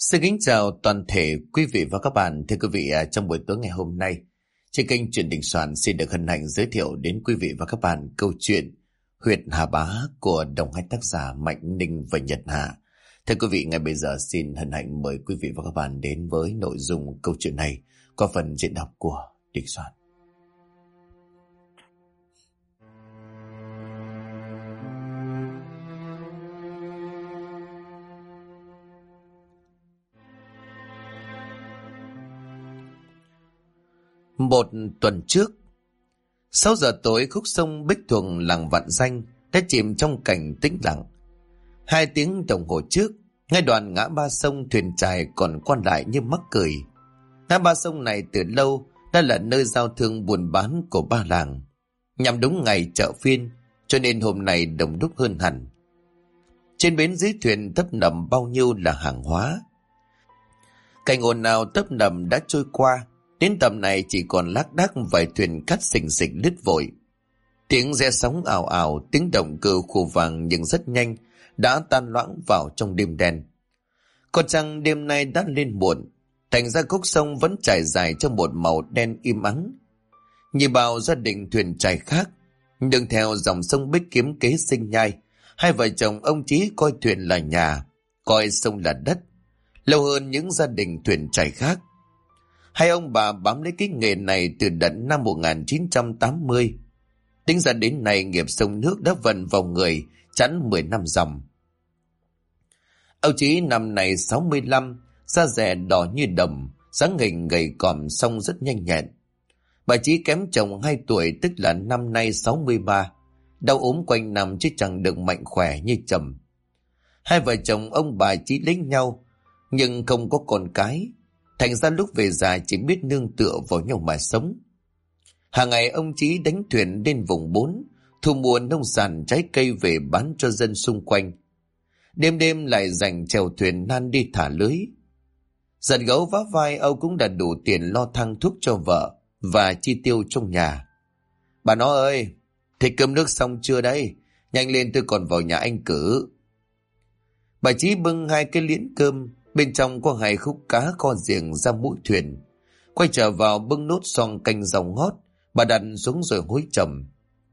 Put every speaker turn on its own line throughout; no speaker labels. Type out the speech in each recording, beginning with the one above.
Xin kính chào toàn thể quý vị và các bạn. Thưa quý vị, trong buổi tối ngày hôm nay, trên kênh Chuyện Đình Soạn xin được hân hạnh giới thiệu đến quý vị và các bạn câu chuyện Huyệt Hà Bá của đồng hai tác giả Mạnh Ninh và Nhật Hà. Thưa quý vị, ngay bây giờ xin hân hạnh mời quý vị và các bạn đến với nội dung câu chuyện này qua phần diễn đọc của Đình Soạn. Một tuần trước, 6 giờ tối, khúc sông Bích Thuận làng Vạn Danh đã chìm trong cảnh tĩnh lặng. 2 tiếng đồng hồ trước, ngay đoạn ngã ba sông, thuyền chài còn quan lại như mắc cười. Ngã ba sông này từ lâu đã là nơi giao thương buôn bán của ba làng. Nhằm đúng ngày chợ phiên, cho nên hôm nay đông đúc hơn hẳn. Trên bến dưới thuyền tấp nập bao nhiêu là hàng hóa. Cảnh ồn ào tấp nập đã trôi qua. Đến tầm này chỉ còn lác đác vài thuyền cát xình xịch lướt vội. Tiếng re sóng ào ào, tiếng động cơ khô vàng nhưng rất nhanh đã tan loãng vào trong đêm đen. Còn chăng đêm nay đã lên muộn, thành ra khúc sông vẫn trải dài trong một màu đen im ắng. Như bao gia đình thuyền chài khác, đường theo dòng sông Bích kiếm kế sinh nhai, hai vợ chồng ông Chí coi thuyền là nhà, coi sông là đất, lâu hơn những gia đình thuyền chài khác. Hai ông bà bám lấy cái nghề này từ đận năm 1980. Tính ra đến nay nghiệp sông nước đã vận vào người chắn 10 năm dòng. Ông Chí năm nay 65, da dẻ đỏ như đồng, dáng hình gầy còm song rất nhanh nhẹn. Bà Chí kém chồng 2 tuổi, tức là năm nay 63, đau ốm quanh năm chứ chẳng được mạnh khỏe như chồng. Hai vợ chồng ông bà Chí lấy nhau, nhưng không có con cái. Thành ra lúc về già chỉ biết nương tựa vào nhau mà sống. Hàng ngày ông Chí đánh thuyền lên vùng 4, thu mua nông sản trái cây về bán cho dân xung quanh. Đêm đêm lại dành chèo thuyền nan đi thả lưới. Giật gấu vá vai, ông cũng đã đủ tiền lo thang thuốc cho vợ và chi tiêu trong nhà. Bà nó ơi, thì cơm nước xong chưa đây? Nhanh lên, tôi còn vào nhà anh cử. Bà Chí bưng 2 cái liễn cơm, bên trong có 2 khúc cá kho riềng ra mũi thuyền. Quay trở vào bưng nốt xoong canh rau ngót, bà đặt xuống rồi hối chồng.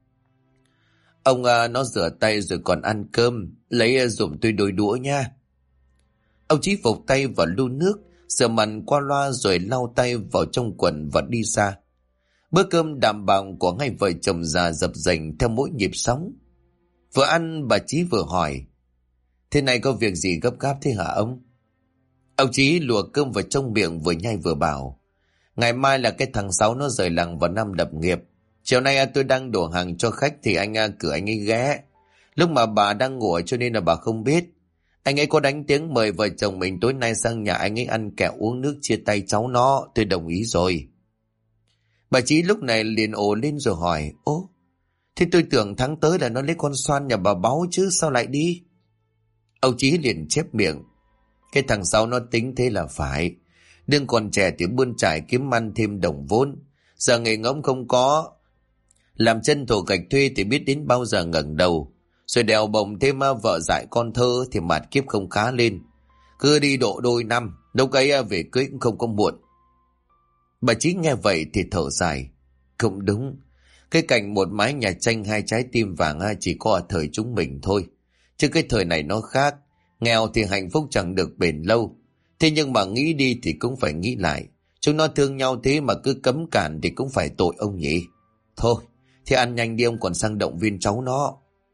Ông nó rửa tay rồi còn ăn cơm, lấy giùm tôi đôi đũa nha. Ông Chí phục tay vào lu nước, rửa mặt qua loa rồi lau tay vào trong quần và đi ra. Bữa cơm đạm bạo của hai vợ chồng già dập dềnh theo mỗi nhịp sóng. Vừa ăn bà Chí vừa hỏi: thế này có việc gì gấp gáp thế hả ông? Ông Chí lùa cơm vào trong miệng vừa nhai vừa bảo: ngày mai là cái thằng Sáu nó rời làng vào năm lập nghiệp. Chiều nay tôi đang đổ hàng cho khách thì anh cử anh ấy ghé. Lúc mà bà đang ngủ cho nên là bà không biết. Anh ấy có đánh tiếng mời vợ chồng mình tối nay sang nhà anh ấy ăn kẹo uống nước chia tay cháu nó. Tôi đồng ý rồi. Bà Chí lúc này liền ồ lên rồi hỏi: ố, thì tôi tưởng tháng tới là nó lấy con Xoan nhà bà Báu chứ sao lại đi? Ông Chí liền chép miệng: cái thằng Sáu nó tính thế là phải. Đừng còn trẻ thì bươn trải kiếm ăn thêm đồng vốn. Giờ nghề ngỗng không có, làm chân thổ gạch thuê thì biết đến bao giờ ngẩng đầu. Rồi đèo bồng thêm vợ dại con thơ thì mạt kiếp không khá lên. Cứ đi độ đôi năm, lúc ấy về cưới cũng không có muộn. Bà Chí nghe vậy thì thở dài: không đúng, cái cảnh một mái nhà tranh 2 trái tim vàng chỉ có ở thời chúng mình thôi. Chứ cái thời này nó khác. Nghèo thì hạnh phúc chẳng được bền lâu. Thế nhưng mà nghĩ đi thì cũng phải nghĩ lại. Chúng nó thương nhau thế mà cứ cấm cản thì cũng phải tội ông nhỉ. Thôi, thì ăn nhanh đi, ông còn sang động viên cháu nó.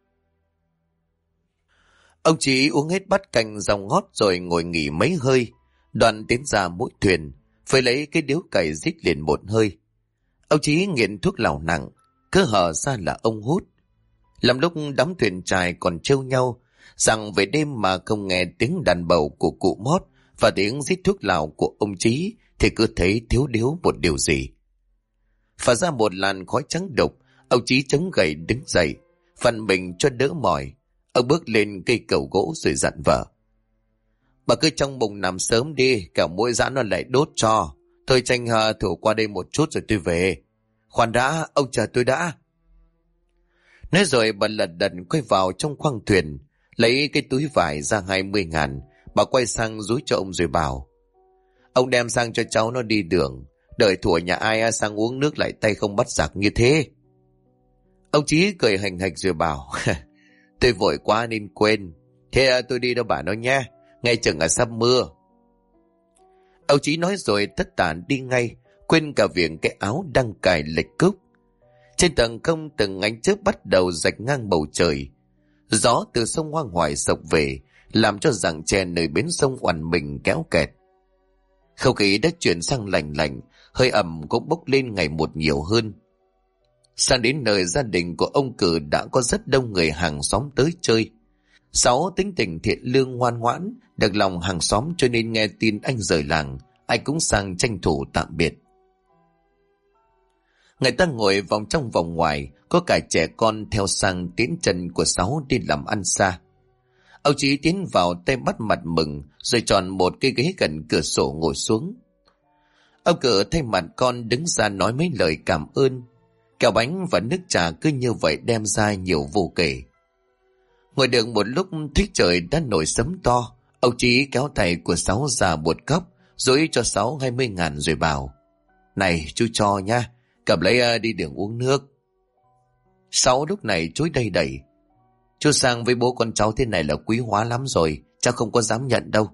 Ông Chí uống hết bát canh rau ngót rồi ngồi nghỉ mấy hơi. Đoàn tiến ra mũi thuyền, phải lấy cái điếu cày rít liền một hơi. Ông Chí nghiện thuốc lào nặng, cứ hở ra là ông hút. Làm lúc đám thuyền chài còn trêu nhau rằng về đêm mà không nghe tiếng đàn bầu của cụ Mót và tiếng rít thuốc lào của ông Chí thì cứ thấy thiếu điếu một điều gì. Phả ra một làn khói trắng độc, ông Chí chống gậy đứng dậy, phần mình cho đỡ mỏi. Ông bước lên cây cầu gỗ rồi dặn vợ: bà cứ trong bụng nằm sớm đi, kẻo mũi giã nó lại đốt cho. Tôi tranh thủ qua đây một chút rồi tôi về. Khoan đã, ông chờ tôi đã. Nói rồi bà lật đật quay vào trong khoang thuyền, lấy cái túi vải ra 20.000, Bà quay sang dúi cho ông rồi bảo: Ông đem sang cho cháu nó đi đường, đợi thủa nhà ai sang uống nước lại tay không bắt giặc như thế. Ông Chí cười hành hạch rồi bảo: Tôi vội quá nên quên. Thế tôi đi đâu bà nói nha, ngay chừng sắp mưa. Ông Chí nói rồi tất tả đi ngay, quên cả việc cái áo đang cài lệch cúc. Trên tầng không từng ánh chớp bắt đầu rạch ngang bầu trời. Gió từ sông Hoa Hoài sộc về, làm cho rặng tre nơi bến sông oằn mình kéo kẹt. Không khí đã chuyển sang lạnh lạnh, hơi ẩm cũng bốc lên ngày một nhiều hơn. Sang đến nơi gia đình của ông Cử đã có rất đông người hàng xóm tới chơi. Sáu tính tình thiện lương ngoan ngoãn, được lòng hàng xóm cho nên nghe tin anh rời làng, ai cũng sang tranh thủ tạm biệt. Người ta ngồi vòng trong vòng ngoài, có cả trẻ con theo sang tiễn chân của Sáu đi làm ăn xa. Ông Chí tiến vào tay bắt mặt mừng, rồi chọn một cái ghế gần cửa sổ ngồi xuống. Ông Cử thay mặt con đứng ra nói mấy lời cảm ơn. Kẹo bánh và nước trà cứ như vậy đem ra nhiều vô kể. Ngồi được một lúc thấy trời đã nổi sấm to, ông Chí kéo tay của Sáu ra một cốc, dối cho Sáu 20.000 rồi bảo: Này chú cho nha, cầm lấy đi đường uống nước. Sáu lúc này chối đầy đầy: Chú sang với bố con cháu thế này là quý hóa lắm rồi, cháu không có dám nhận đâu.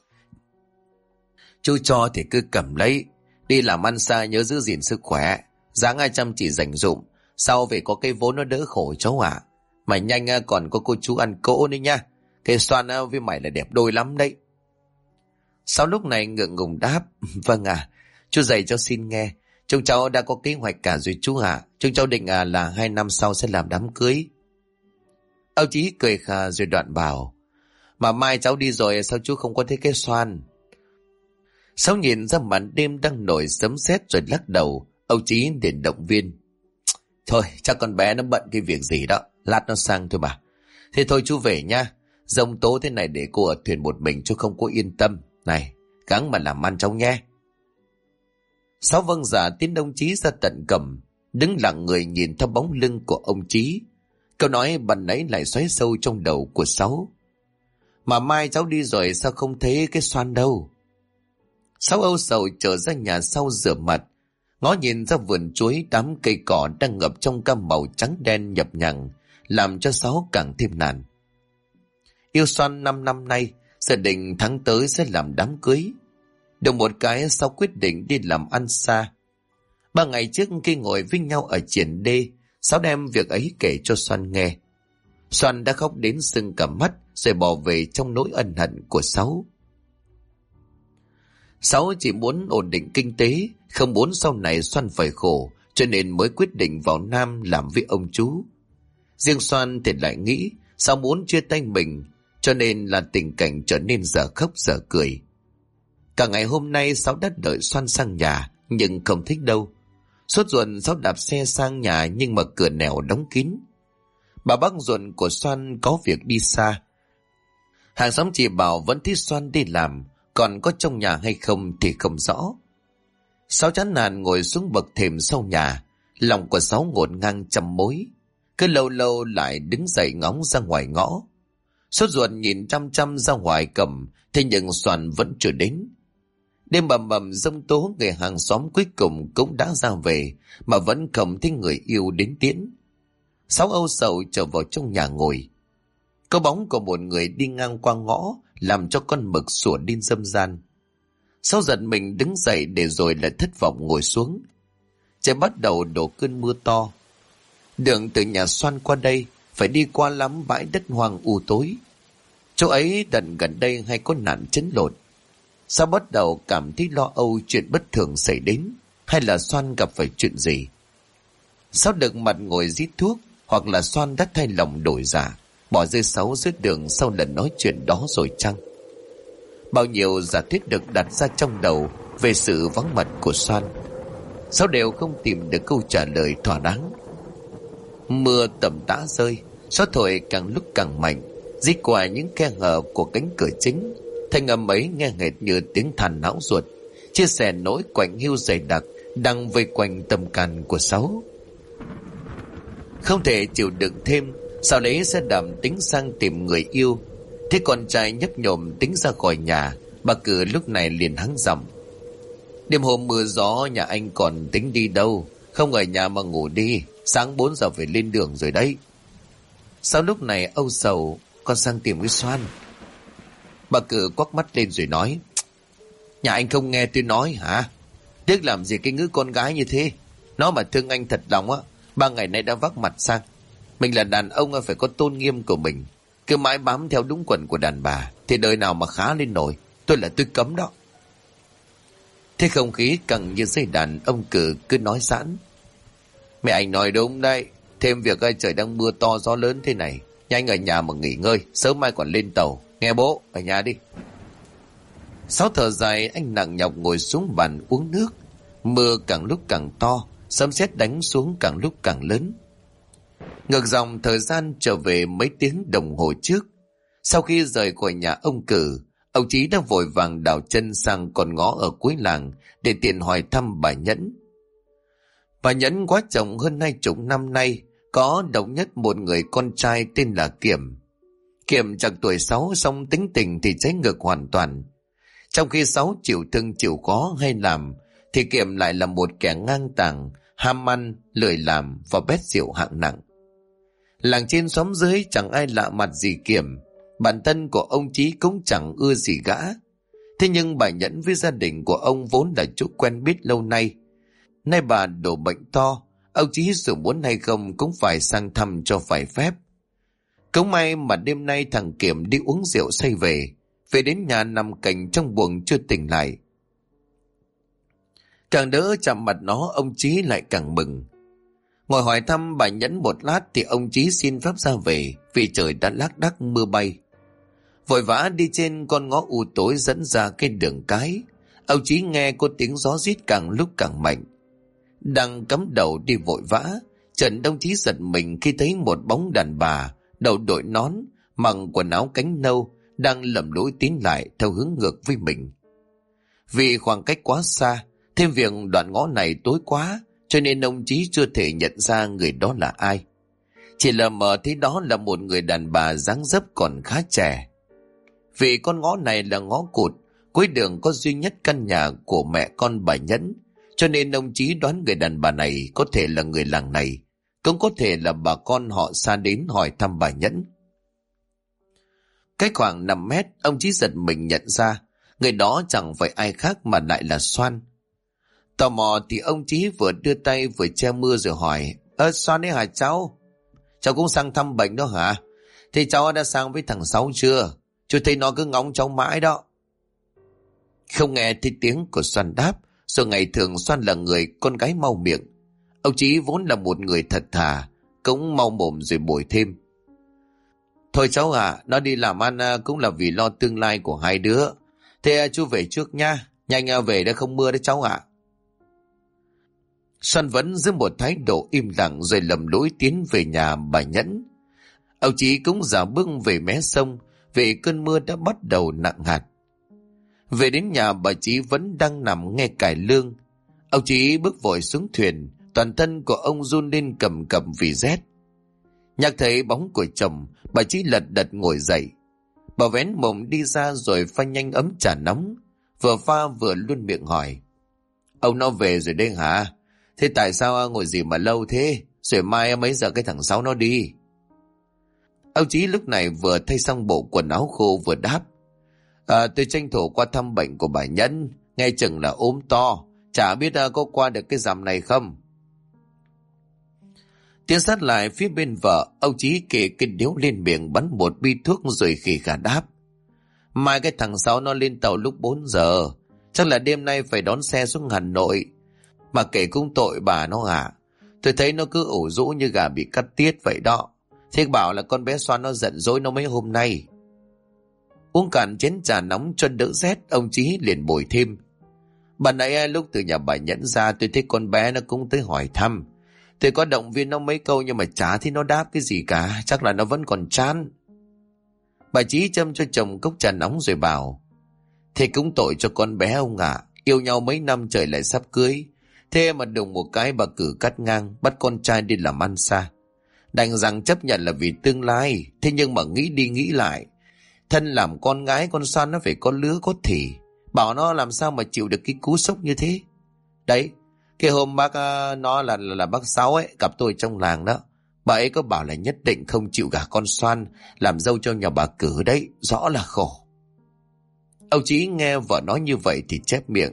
Chú cho thì cứ cầm lấy, đi làm ăn xa nhớ giữ gìn sức khỏe, dáng ai chăm chỉ dành dụm, sau về có cái vốn nó đỡ khổ cháu ạ. Mà nhanh còn có cô chú ăn cỗ nữa nha, cái Xoan với mày là đẹp đôi lắm đấy. Sau lúc này ngượng ngùng đáp: Vâng chú dạy cháu xin nghe. Chúng cháu đã có kế hoạch cả rồi chú ạ. Chúng cháu định là 2 năm sau sẽ làm đám cưới. Ông Chí cười khà rồi đoạn bảo: Mà mai cháu đi rồi sao chú không có thấy cái Xoan? Sáu nhìn ra màn đêm đang nổi sấm sét rồi lắc đầu. Ông Chí liền động viên: Thôi chắc con bé nó bận cái việc gì đó, lát nó sang thôi mà. Thế thôi chú về nha, giông tố thế này để cô ở thuyền một mình chú không có yên tâm. Này, gắng mà làm ăn cháu nhé. Sáu vâng dạ tiến ông Chí ra tận cầm, đứng lặng người nhìn theo bóng lưng của ông Chí. Câu nói bần ấy lại xoáy sâu trong đầu của Sáu: Mà mai cháu đi rồi sao không thấy cái Xoan đâu? Sáu âu sầu trở ra nhà sau rửa mặt, ngó nhìn ra vườn chuối, đám cây cỏ đang ngập trong cam màu trắng đen nhập nhằng, làm cho Sáu càng thêm nản. Yêu Xoan 5 năm nay, gia đình tháng tới sẽ làm đám cưới. Được một cái Sáu quyết định đi làm ăn xa. 3 ngày trước khi ngồi với nhau ở triển đê, Sáu đem việc ấy kể cho Xoan nghe. Xoan đã khóc đến sưng cả mắt rồi bỏ về trong nỗi ân hận của Sáu. Sáu chỉ muốn ổn định kinh tế, không muốn sau này Xoan phải khổ, cho nên mới quyết định vào Nam làm với ông chú. Riêng Xoan thì lại nghĩ Sáu muốn chia tay mình, cho nên là tình cảnh trở nên dở khóc dở cười. Cả ngày hôm nay Sáu đã đợi Xoan sang nhà, nhưng không thích đâu. Sốt ruột Sáu đạp xe sang nhà nhưng mà cửa nẻo đóng kín. Bà bác ruột của Xoan có việc đi xa. Hàng xóm chị bảo vẫn thích Xoan đi làm, còn có trong nhà hay không thì không rõ. Sáu chán nản ngồi xuống bậc thềm sau nhà, lòng của Sáu ngổn ngang trăm mối. Cứ lâu lâu lại đứng dậy ngóng ra ngoài ngõ. Sốt ruột nhìn chăm chăm ra ngoài cầm, thế nhưng Xoan vẫn chưa đến. Đêm bầm bầm giông tố, người hàng xóm cuối cùng cũng đã ra về, mà vẫn không thấy người yêu đến tiễn. Sáu âu sầu trở vào trong nhà ngồi. Có bóng của một người đi ngang qua ngõ, làm cho con mực sủa điên dâm gian. Sáu giật mình đứng dậy để rồi lại thất vọng ngồi xuống. Trời bắt đầu đổ cơn mưa to. Đường từ nhà Xoan qua đây phải đi qua lắm bãi đất hoang u tối. Chỗ ấy đần gần đây hay có nạn chấn lột. Sao bắt đầu cảm thấy lo âu chuyện bất thường xảy đến, hay là Xoan gặp phải chuyện gì? Sao được mặt ngồi rít thuốc, hoặc là Xoan đã thay lòng đổi dạ, bỏ rơi Sáu dưới đường sau lần nói chuyện đó rồi chăng? Bao nhiêu giả thuyết được đặt ra trong đầu về sự vắng mặt của Xoan, Sáu đều không tìm được câu trả lời thỏa đáng. Mưa tầm tã rơi, gió thổi càng lúc càng mạnh, rít qua những khe hở của cánh cửa chính. Thanh âm ấy nghe hệt như tiếng than não ruột, chia sẻ nỗi quạnh hiu dày đặc đang vây quanh tâm can của Sáu. Không thể chịu đựng thêm, Sáu lấy xe đạp tính sang tìm người yêu. Thế con trai nhấp nhổm tính ra khỏi nhà, bà Cử lúc này liền hắng giọng: đêm hôm mưa gió nhà anh còn tính đi đâu, không ở nhà mà ngủ đi, sáng 4 giờ phải lên đường rồi đấy. Sau lúc này âu sầu: con sang tìm cái Xoan. Bà Cử quắc mắt lên rồi nói: nhà anh không nghe tôi nói hả? Tiếc làm gì cái ngữ con gái như thế. Nó mà thương anh thật lòng á, 3 ngày nay đã vác mặt sang. Mình là đàn ông phải có tôn nghiêm của mình. Cứ mãi bám theo đúng quần của đàn bà thì đời nào mà khá lên nổi. Tôi cấm đó. Thế không khí căng như dây đàn, ông Cử cứ nói giãn: mẹ anh nói đúng đấy. Thêm việc trời đang mưa to gió lớn thế này, nhanh ở nhà mà nghỉ ngơi, sớm mai còn lên tàu. Nghe bố, ở nhà đi. Sáu thở dài, anh nặng nhọc ngồi xuống bàn uống nước. Mưa càng lúc càng to, sấm sét đánh xuống càng lúc càng lớn. Ngược dòng thời gian trở về mấy tiếng đồng hồ trước. Sau khi rời khỏi nhà ông Cử, ông Chí đã vội vàng đào chân sang con ngõ ở cuối làng để tiện hỏi thăm bà Nhẫn. Bà Nhẫn quá chồng hơn 20 năm nay, có độc nhất một người con trai tên là Kiểm. Kiểm chẳng tuổi 6, song tính tình thì trái ngược hoàn toàn. Trong khi 6 chịu thương chịu khó hay làm, thì Kiểm lại là một kẻ ngang tàng, ham ăn, lười làm và bét rượu hạng nặng. Làng trên xóm dưới chẳng ai lạ mặt gì Kiểm, bản thân của ông Chí cũng chẳng ưa gì gã. Thế nhưng bà Nhẫn với gia đình của ông vốn là chỗ quen biết lâu nay. Nay bà đổ bệnh to, ông Chí dù muốn hay không cũng phải sang thăm cho phải phép. Cũng may mà đêm nay thằng Kiểm đi uống rượu say về đến nhà nằm cạnh trong buồng chưa tỉnh lại. Càng đỡ chạm mặt nó, ông Chí lại càng mừng. Ngồi hỏi thăm bà Nhẫn một lát thì ông Chí xin phép ra về vì trời đã lác đác mưa bay. Vội vã đi trên con ngõ u tối dẫn ra cái đường cái, ông Chí nghe có tiếng gió rít càng lúc càng mạnh. Đang cắm đầu đi vội vã, Trần đồng chí giật mình khi thấy một bóng đàn bà đầu đội nón, mặc quần áo cánh nâu, đang lầm lũi tiến lại theo hướng ngược với mình. Vì khoảng cách quá xa, thêm việc đoạn ngõ này tối quá, cho nên ông Chí chưa thể nhận ra người đó là ai. Chỉ lờ mờ thấy đó là một người đàn bà dáng dấp còn khá trẻ. Vì con ngõ này là ngõ cụt, cuối đường có duy nhất căn nhà của mẹ con bà Nhẫn, cho nên ông Chí đoán người đàn bà này có thể là người làng này, cũng có thể là bà con họ xa đến hỏi thăm bà Nhẫn. Cách khoảng 5 mét, ông Chí giật mình nhận ra người đó chẳng phải ai khác mà lại là Xoan. Tò mò thì ông Chí vừa đưa tay vừa che mưa rồi hỏi: Xoan ấy hả cháu? Cháu cũng sang thăm bệnh đó hả? Thì cháu đã sang với thằng Sáu chưa? Chú thấy nó cứ ngóng cháu mãi đó. Không nghe thấy tiếng của Xoan đáp. Rồi ngày thường Xoan là người con gái mau miệng. Ông Chí vốn là một người thật thà, cũng mau mồm rồi bồi thêm: thôi cháu nó đi làm ăn cũng là vì lo tương lai của hai đứa. Thế chú về trước nha, nhanh về đã không mưa đấy cháu ạ. Xoan vẫn giữ một thái độ im lặng rồi lầm lũi tiến về nhà bà Nhẫn. Ông Chí cũng dạo bước về mé sông vì cơn mưa đã bắt đầu nặng hạt. Về đến nhà bà Chí vẫn đang nằm nghe cải lương. Ông Chí bước vội xuống thuyền, toàn thân của ông run lên cầm cập vì rét. Nhắc thấy bóng của chồng, bà Chí lật đật ngồi dậy. Bà vén mồm đi ra rồi pha nhanh ấm trà nóng, vừa pha vừa luôn miệng hỏi: ông nó về rồi đây hả? Thế tại sao ngồi gì mà lâu thế? Rồi mai mấy giờ cái thằng Sáu nó đi? Ông Chí lúc này vừa thay xong bộ quần áo khô vừa đáp: tôi tranh thủ qua thăm bệnh của bà Nhẫn, nghe chừng là ốm to, chả biết có qua được cái dằm này không. Tiến sát lại phía bên vợ, ông Chí kể cái điếu lên miệng bắn một bi thuốc rồi khì khà đáp: mai cái thằng Sáu nó lên tàu lúc 4 giờ, chắc là đêm nay phải đón xe xuống Hà Nội. Mà kể cũng tội bà nó tôi thấy nó cứ ủ rũ như gà bị cắt tiết vậy đó. Thế bảo là con bé Xoan nó giận dỗi nó mấy hôm nay. Uống cạn chén trà nóng cho đỡ rét, ông Chí liền bồi thêm: bà nãy lúc từ nhà bà Nhẫn ra tôi thấy con bé nó cũng tới hỏi thăm. Tôi có động viên nó mấy câu nhưng mà chả thấy nó đáp cái gì cả, chắc là nó vẫn còn chán. Bà Chí châm cho chồng cốc trà nóng rồi bảo: thế cũng tội cho con bé ông yêu nhau mấy năm trời lại sắp cưới. Thế mà đùng một cái bà Cử cắt ngang, bắt con trai đi làm ăn xa. Đành rằng chấp nhận là vì tương lai, thế nhưng mà nghĩ đi nghĩ lại Thân làm con gái con Xoan nó phải có lứa có thỉ. Bảo nó làm sao mà chịu được cái cú sốc như thế. Đấy, cái hôm bác nó là bác Sáu ấy gặp tôi trong làng đó. Bà ấy có bảo là nhất định không chịu gả con Xoan làm dâu cho nhà bà Cử đấy, rõ là khổ. Ông Chí nghe vợ nói như vậy thì chép miệng.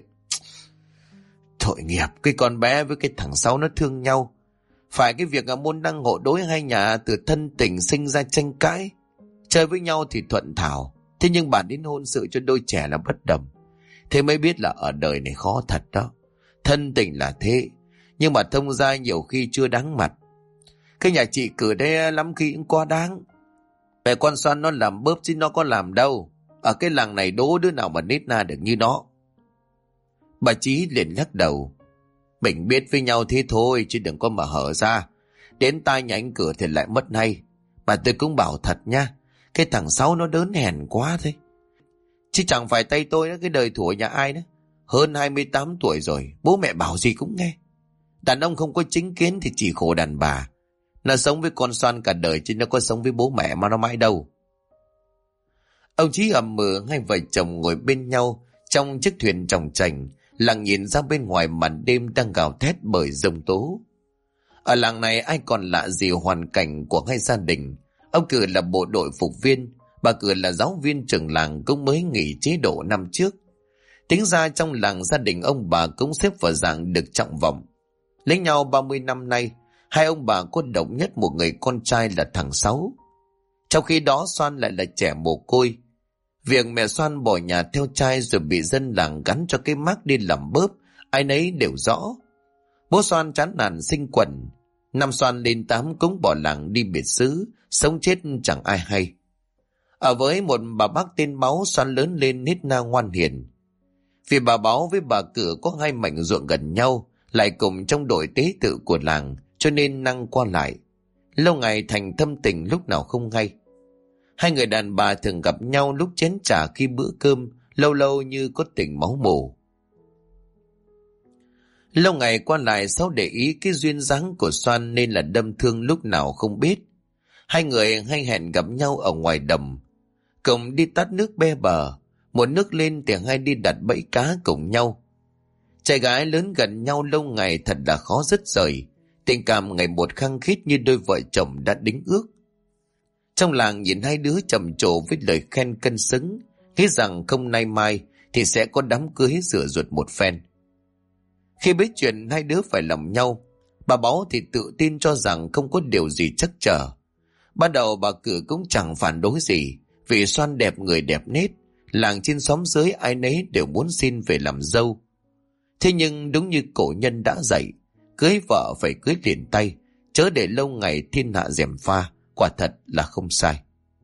Tội nghiệp, cái con bé với cái thằng Sáu nó thương nhau. Phải cái việc môn đăng hộ đối hai nhà từ thân tình sinh ra tranh cãi. Chơi với nhau thì thuận thảo, thế nhưng bàn đến hôn sự cho đôi trẻ là bất đồng. Thế mới biết là ở đời này khó thật đó. Thân tình là thế, nhưng mà thông gia nhiều khi chưa đáng mặt. Cái nhà chị Cử đây lắm khi cũng quá đáng. Mẹ con Xoan nó làm bớp chứ nó có làm đâu. Ở cái làng này đố đứa nào mà nết na được như nó. Bà Chí liền lắc đầu. Mình biết với nhau thế thôi chứ đừng có mà hở ra. Đến tai nhà anh Cử thì lại mất hay. Mà tôi cũng bảo thật nha, cái thằng Sáu nó đớn hèn quá thế. Chứ chẳng phải tay tôi đó, cái đời thủa nhà ai đó. Hơn 28 tuổi rồi, bố mẹ bảo gì cũng nghe. Đàn ông không có chính kiến thì chỉ khổ đàn bà. Nó sống với con Xoan cả đời chứ nó có sống với bố mẹ mà nó mãi đâu. Ông Chí ầm mừ hai vợ chồng ngồi bên nhau trong chiếc thuyền tròng trành, lặng nhìn ra bên ngoài màn đêm đang gào thét bởi giông tố. Ở làng này ai còn lạ gì hoàn cảnh của hai gia đình. Ông Cử là bộ đội phục viên, bà Cử là giáo viên trưởng làng cũng mới nghỉ chế độ năm trước. Tính ra trong làng gia đình ông bà cũng xếp vào dạng được trọng vọng. Lấy nhau 30 năm nay, hai ông bà có độc nhất một người con trai là thằng Sáu. Trong khi đó Xoan lại là trẻ mồ côi. Việc mẹ Xoan bỏ nhà theo trai rồi bị dân làng gắn cho cái mác đi làm bớp, ai nấy đều rõ. Bố Xoan chán nản sinh quẩn. Năm Xoan lên 8 cũng bỏ làng đi biệt xứ, sống chết chẳng ai hay. Ở với một bà bác tên Báu, Xoan lớn lên nít na ngoan hiền. Vì bà Báu với bà Cử có hai mảnh ruộng gần nhau, lại cùng trong đội tế tự của làng, cho nên năng qua lại. Lâu ngày thành thâm tình lúc nào không hay. Hai người đàn bà thường gặp nhau lúc chén trà khi bữa cơm, lâu lâu như có tình máu mủ. Lâu ngày qua lại Sáu để ý cái duyên dáng của Xoan nên là đâm thương lúc nào không biết. Hai người hay hẹn gặp nhau ở ngoài đầm, cùng đi tát nước be bờ, một nước lên thì hai đi đặt bẫy cá cùng nhau. Trai gái lớn gần nhau lâu ngày thật là khó dứt rời, tình cảm ngày một khăng khít như đôi vợ chồng đã đính ước. Trong làng nhìn hai đứa trầm trồ với lời khen cân xứng, nghĩ rằng không nay mai thì sẽ có đám cưới rửa ruột một phen. Khi biết chuyện hai đứa phải lòng nhau, bà Báu thì tự tin cho rằng không có điều gì trắc trở. Ban đầu bà Cử cũng chẳng phản đối gì, vì Xoan đẹp người đẹp nết, làng trên xóm dưới ai nấy đều muốn xin về làm dâu. Thế nhưng đúng như cổ nhân đã dạy, cưới vợ phải cưới liền tay, chớ để lâu ngày thiên hạ gièm pha, quả thật là không sai.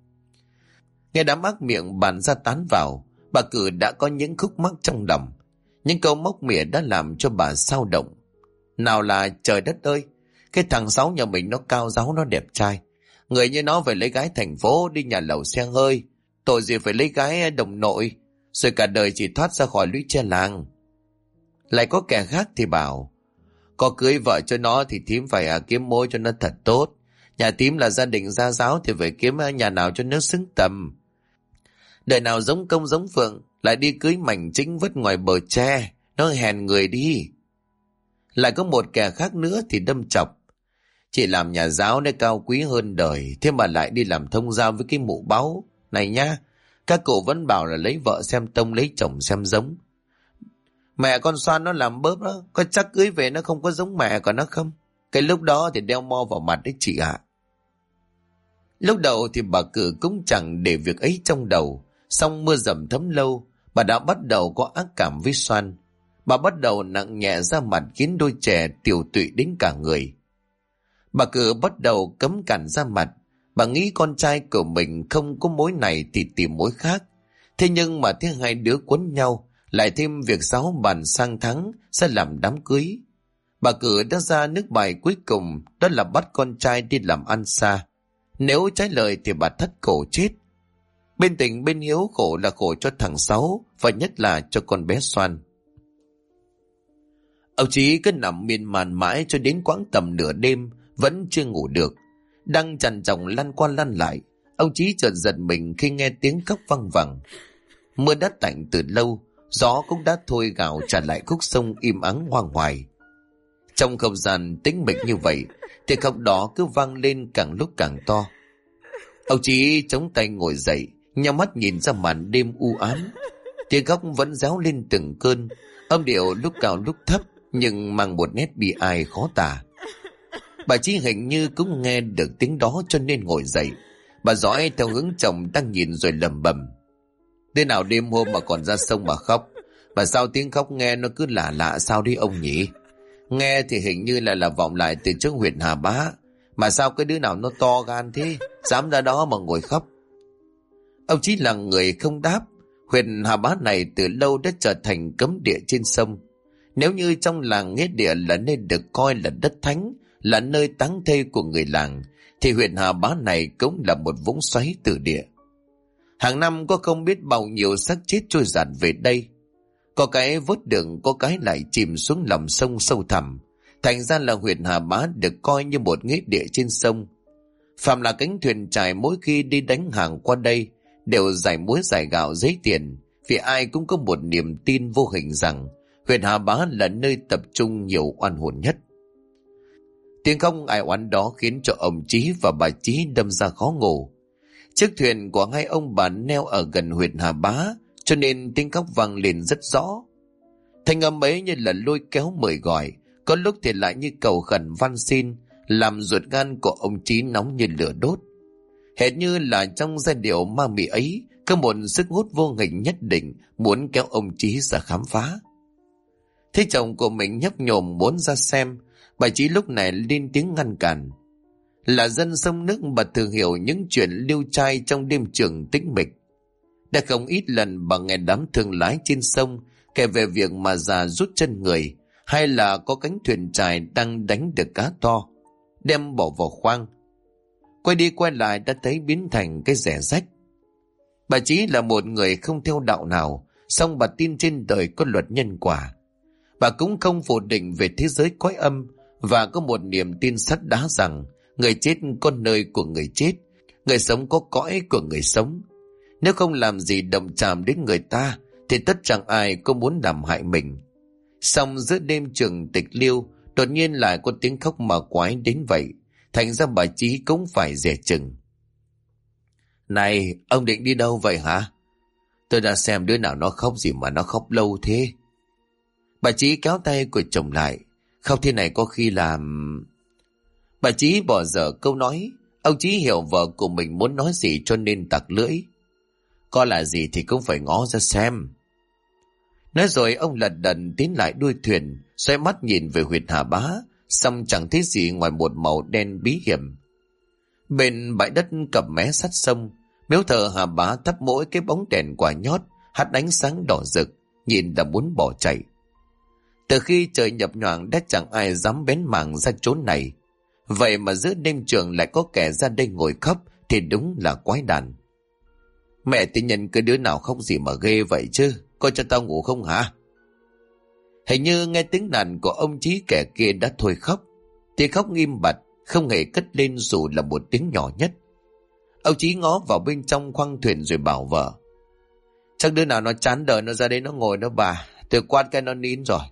Nghe đám ác miệng bàn ra tán vào, bà Cử đã có những khúc mắc trong lòng. Những câu móc mỉa đã làm cho bà xao động. Nào là trời đất ơi, cái thằng Sáu nhà mình nó cao ráo, nó đẹp trai. Người như nó phải lấy gái thành phố đi nhà lầu xe hơi, tội gì phải lấy gái đồng nội, rồi cả đời chỉ thoát ra khỏi lũy tre làng. Lại có kẻ khác thì bảo, có cưới vợ cho nó thì thím phải kiếm mối cho nó thật tốt. Nhà thím là gia đình gia giáo thì phải kiếm nhà nào cho nó xứng tầm. Đời nào giống công giống phượng lại đi cưới mảnh chính vất ngoài bờ tre, nó hèn người đi. Lại có một kẻ khác nữa thì đâm chọc, chỉ làm nhà giáo để cao quý hơn đời, thế mà lại đi làm thông gia với cái mụ Báu này nhá. Các cụ vẫn bảo là lấy vợ xem tông, lấy chồng xem giống. Mẹ con Xoan nó làm bớp đó, có chắc cưới về nó không có giống mẹ của nó không? Cái lúc đó thì đeo mo vào mặt đấy chị ạ. Lúc đầu thì bà Cử cũng chẳng để việc ấy trong đầu, song mưa dầm thấm lâu, bà đã bắt đầu có ác cảm với Xoan. Bà bắt đầu nặng nhẹ ra mặt khiến đôi trẻ tiểu tụy đến cả người. Bà Cử bắt đầu cấm cản ra mặt. Bà nghĩ con trai của mình không có mối này thì tìm mối khác. Thế nhưng mà thế hai đứa quấn nhau, lại thêm việc Sáu bàn sang tháng sẽ làm đám cưới. Bà Cử đã ra nước bài cuối cùng, đó là bắt con trai đi làm ăn xa. Nếu trái lời thì bà thất cổ chết. Bên tình bên hiếu khổ là khổ cho thằng Sáu, và nhất là cho con bé Xoan. Ông Chí cứ nằm miên man mãi cho đến quãng tầm nửa đêm, vẫn chưa ngủ được. Đang trằn trọc lăn qua lăn lại, Ông Chí chợt giật mình khi nghe tiếng khóc văng vẳng. Mưa đã tạnh từ lâu, gió cũng đã thôi gào trả lại khúc sông im ắng hoang hoài. Trong không gian tĩnh mịch như vậy, tiếng khóc đó cứ vang lên càng lúc càng to. Ông Chí chống tay ngồi dậy, nhắm mắt nhìn ra màn đêm u ám. Tiếng khóc vẫn réo lên từng cơn, âm điệu lúc cao lúc thấp, nhưng mang một nét bi ai khó tả. Bà Chí hình như cũng nghe được tiếng đó cho nên ngồi dậy. Bà dõi theo hướng chồng đang nhìn rồi lẩm bẩm: "Thế nào đêm hôm mà còn ra sông mà khóc? Mà sao tiếng khóc nghe nó cứ lạ lạ sao đi ông nhỉ? Nghe thì hình như là vọng lại từ trước huyện Hà Bá. Mà sao cái đứa nào nó to gan thế, dám ra đó mà ngồi khóc?" Ông Chí là người không đáp. Huyện Hà Bá này từ lâu đã trở thành cấm địa trên sông. Nếu như trong làng nghĩa địa là nơi được coi là đất thánh, là nơi táng thây của người làng, thì huyện Hà Bá này cũng là một vũng xoáy tử địa. Hàng năm có không biết bao nhiêu xác chết trôi dạt về đây. Có cái vớt được, có cái lại chìm xuống lòng sông sâu thẳm. Thành ra là huyện Hà Bá được coi như một nghĩa địa trên sông. Phạm là cánh thuyền trài mỗi khi đi đánh hàng qua đây đều giải muối giải gạo giấy tiền, vì ai cũng có một niềm tin vô hình rằng huyện Hà Bá là nơi tập trung nhiều oan hồn nhất. Tiếng khóc ai oán đó khiến cho ông Chí và bà Chí đâm ra khó ngủ. Chiếc thuyền của hai ông bà neo ở gần huyện Hà Bá, cho nên tiếng khóc vang lên rất rõ. Thanh âm ấy như là lôi kéo mời gọi, có lúc thì lại như cầu khẩn van xin, làm ruột gan của ông Chí nóng như lửa đốt. Hệt như là trong giai điệu ma mị ấy có một sức hút vô hình nhất định muốn kéo ông Chí ra khám phá. Thấy chồng của mình nhấp nhổm muốn ra xem, bà Chí lúc này lên tiếng ngăn cản. Là dân sông nước, bà thường hiểu những chuyện liêu trai trong đêm trường tĩnh mịch. Đã không ít lần bà nghe đám thương lái trên sông kể về việc mà già rút chân người, hay là có cánh thuyền trài đang đánh được cá to, đem bỏ vào khoang, quay đi quay lại đã thấy biến thành cái rẻ rách. Bà Chí là một người không theo đạo nào, song bà tin trên đời có luật nhân quả. Bà cũng không phủ định về thế giới cõi âm, và có một niềm tin sắt đá rằng người chết có nơi của người chết, người sống có cõi của người sống. Nếu không làm gì động chạm đến người ta thì tất chẳng ai có muốn làm hại mình. Song giữa đêm trường tịch liêu, đột nhiên lại có tiếng khóc mà quái đến vậy, thành ra bà Chí cũng phải dè chừng. "Này, ông định đi đâu vậy hả? Tôi đã xem đứa nào nó khóc gì mà nó khóc lâu thế." Bà Chí kéo tay của chồng lại. "Khóc thế này có khi làm..." Bà Chí bỏ dở câu nói. Ông Chí hiểu vợ của mình muốn nói gì cho nên tặc lưỡi. "Có là gì thì cũng phải ngó ra xem." Nói rồi ông lật đật tiến lại đuôi thuyền, xoay mắt nhìn về huyện Hà Bá, xong chẳng thấy gì ngoài một màu đen bí hiểm. Bên bãi đất cập mé sát sông, miếu thờ Hà Bá thắp mỗi cái bóng đèn quả nhót hắt ánh sáng đỏ rực, nhìn đã muốn bỏ chạy. Từ khi trời nhập nhoạng đã chẳng ai dám bén mảng ra chốn này, vậy mà giữa đêm trường lại có kẻ ra đây ngồi khóc thì đúng là quái đản. "Mẹ tự nhân cái đứa nào khóc gì mà ghê vậy chứ, coi cho tao ngủ không hả?" Hình như nghe tiếng nàn của ông Chí, kẻ kia đã thôi khóc. Tiếng khóc nghiêm bặt, không hề cất lên dù là một tiếng nhỏ nhất. Ông Chí ngó vào bên trong khoang thuyền rồi bảo vợ: "Chắc đứa nào nó chán đời nó ra đây nó ngồi đó bà, tôi quát cái nó nín rồi."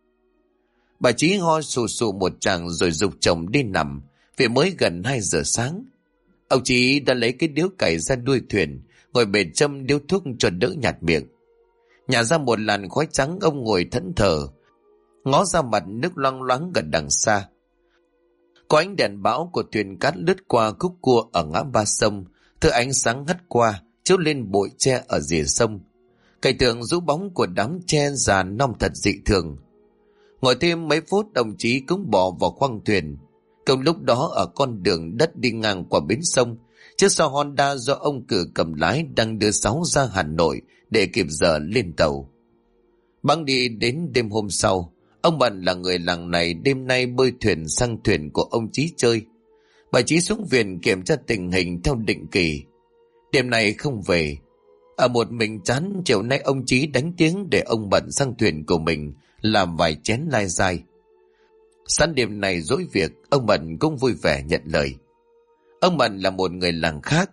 Bà Chí ho sù sù một tràng rồi giục chồng đi nằm, vì mới gần 2 giờ sáng. Ông Chí đã lấy cái điếu cày ra đuôi thuyền, ngồi bề châm điếu thuốc cho đỡ nhạt miệng. Nhả ra một làn khói trắng, ông ngồi thẫn thờ, ngó ra mặt nước loang loáng gần đằng xa. Có ánh đèn bão của thuyền cát lướt qua khúc cua ở ngã ba sông, thứ ánh sáng hắt qua chiếu lên bụi tre ở rìa sông. Cảnh tượng rũ bóng của đám tre già non thật dị thường. Ngồi thêm mấy phút, đồng chí cũng bỏ vào khoang thuyền. Cùng lúc đó ở con đường đất đi ngang qua bến sông, chiếc xe Honda do ông Cử cầm lái đang đưa Sáu ra Hà Nội để kịp giờ lên tàu. Băng đi đến đêm hôm sau, ông Bận là người làng này đêm nay bơi thuyền sang thuyền của ông Chí chơi. Bà Chí xuống viện kiểm tra tình hình theo định kỳ. Đêm nay không về. Ở một mình chán, chiều nay ông Chí đánh tiếng để ông Bận sang thuyền của mình làm vài chén lai dai. Sẵn đêm này dỗi việc, ông Bận cũng vui vẻ nhận lời. Ông Bận là một người làng khác,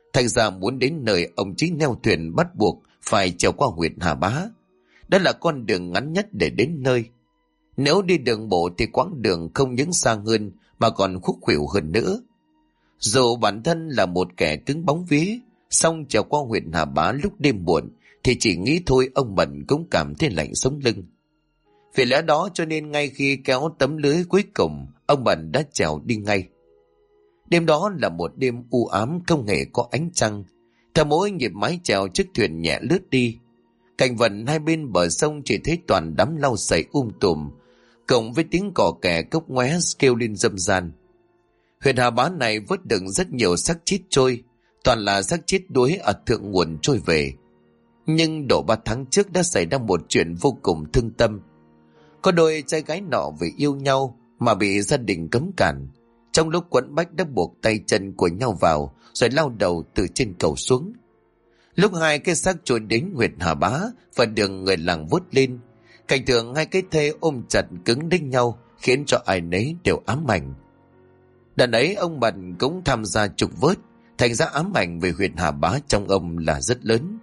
Thành ra muốn đến nơi ông Chí neo thuyền bắt buộc phải trèo qua huyện Hà Bá. Đó là con đường ngắn nhất để đến nơi. Nếu đi đường bộ thì quãng đường không những xa hơn mà còn khúc khuỷu hơn nữa. Dù bản thân là một kẻ cứng bóng vía, song trèo qua huyện Hà Bá lúc đêm muộn thì chỉ nghĩ thôi ông Mận cũng cảm thấy lạnh sống lưng. Vì lẽ đó cho nên ngay khi kéo tấm lưới cuối cùng, ông Mận đã trèo đi ngay. Đêm đó là một đêm u ám không hề có ánh trăng. Theo mỗi nhịp mái chèo chiếc thuyền nhẹ lướt đi, cảnh vật hai bên bờ sông chỉ thấy toàn đám lau sậy tùm, cộng với tiếng cò kè cốc ngoé kêu lên râm ran. Huyện Hà Bá này vớt được rất nhiều xác chết trôi, toàn là xác chết đuối ở thượng nguồn trôi về. Nhưng độ 3 tháng trước đã xảy ra một chuyện vô cùng thương tâm. Có đôi trai gái nọ vì yêu nhau mà bị gia đình cấm cản. Trong lúc quẫn bách đã buộc tay chân của nhau vào rồi lao đầu từ trên cầu xuống. Lúc hai cái xác trôi đến huyện Hà Bá và được người làng vớt lên, cảnh tượng hai cái thê ôm chặt cứng đinh nhau khiến cho ai nấy đều ám ảnh. Đợt ấy ông Mận cũng tham gia trục vớt, thành ra ám ảnh về huyện Hà Bá trong ông là rất lớn.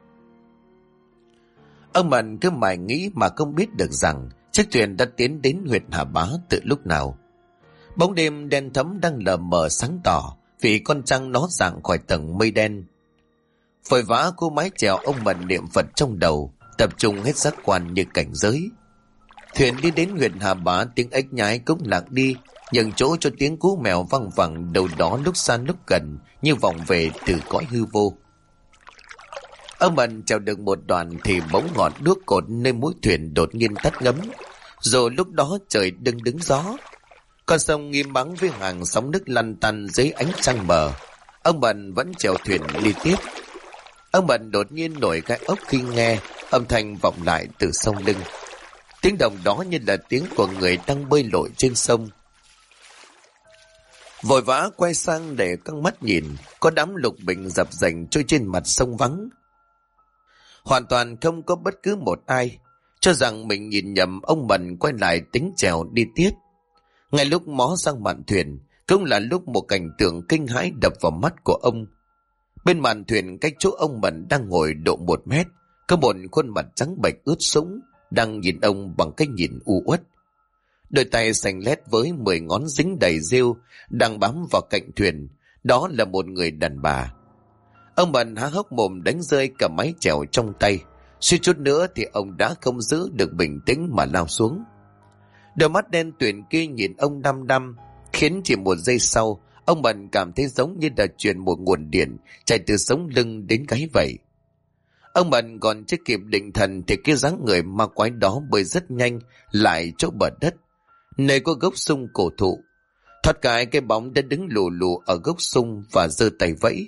Ông Mận cứ mải nghĩ mà không biết được rằng chiếc thuyền đã tiến đến huyện Hà Bá từ lúc nào. Bóng đêm đen thẫm đang lờ mờ sáng tỏ vì con trăng nó rạng khỏi tầng mây đen. Vội vã cô mái chèo, ông Mận niệm Phật trong đầu, tập trung hết giác quan như cảnh giới. Thuyền đi đến huyện Hà Bá, tiếng ếch nhái cũng lạc đi, nhường chỗ cho tiếng cú mèo văng vẳng đâu đó lúc xa lúc gần như vọng về từ cõi hư vô. Ông Mận chèo được một đoạn thì bỗng ngọn đuốc cột nơi mũi thuyền đột nhiên tắt ngấm, rồi lúc đó trời đứng gió. Con sông im ắng với hàng sóng nước lăn tăn dưới ánh trăng mờ. Ông Mận vẫn chèo thuyền đi tiếp. Ông Mận đột nhiên nổi gai ốc khi nghe âm thanh vọng lại từ sông lưng. Tiếng động đó như là tiếng của người đang bơi lội trên sông. Vội vã quay sang để căng mắt nhìn, có đám lục bình dập dềnh trôi trên mặt sông vắng. Hoàn toàn không có bất cứ một ai. Cho rằng mình nhìn nhầm, ông Mận quay lại tính chèo đi tiếp. Ngay lúc mó sang mạn thuyền cũng là lúc một cảnh tượng kinh hãi đập vào mắt của ông. Bên mạn thuyền cách chỗ ông Mận đang ngồi độ 1 mét, có một khuôn mặt trắng bệch ướt sũng đang nhìn ông bằng cái nhìn u uất. Đôi tay xanh lét với 10 ngón dính đầy rêu đang bám vào cạnh thuyền, đó là một người đàn bà. Ông Mận há hốc mồm đánh rơi cả mái chèo trong tay, suýt chút nữa thì ông đã không giữ được bình tĩnh mà lao xuống. Đôi mắt đen tuyền kia nhìn ông đăm đăm, khiến chỉ một giây sau ông Mận cảm thấy giống như đã truyền một nguồn điện chạy từ sống lưng đến gáy vậy. Ông Mận còn chưa kịp định thần thì cái dáng người ma quái đó bơi rất nhanh lại chỗ bờ đất, nơi có gốc sung cổ thụ. Thoát cái bóng đã đứng lù lù ở gốc sung và giơ tay vẫy.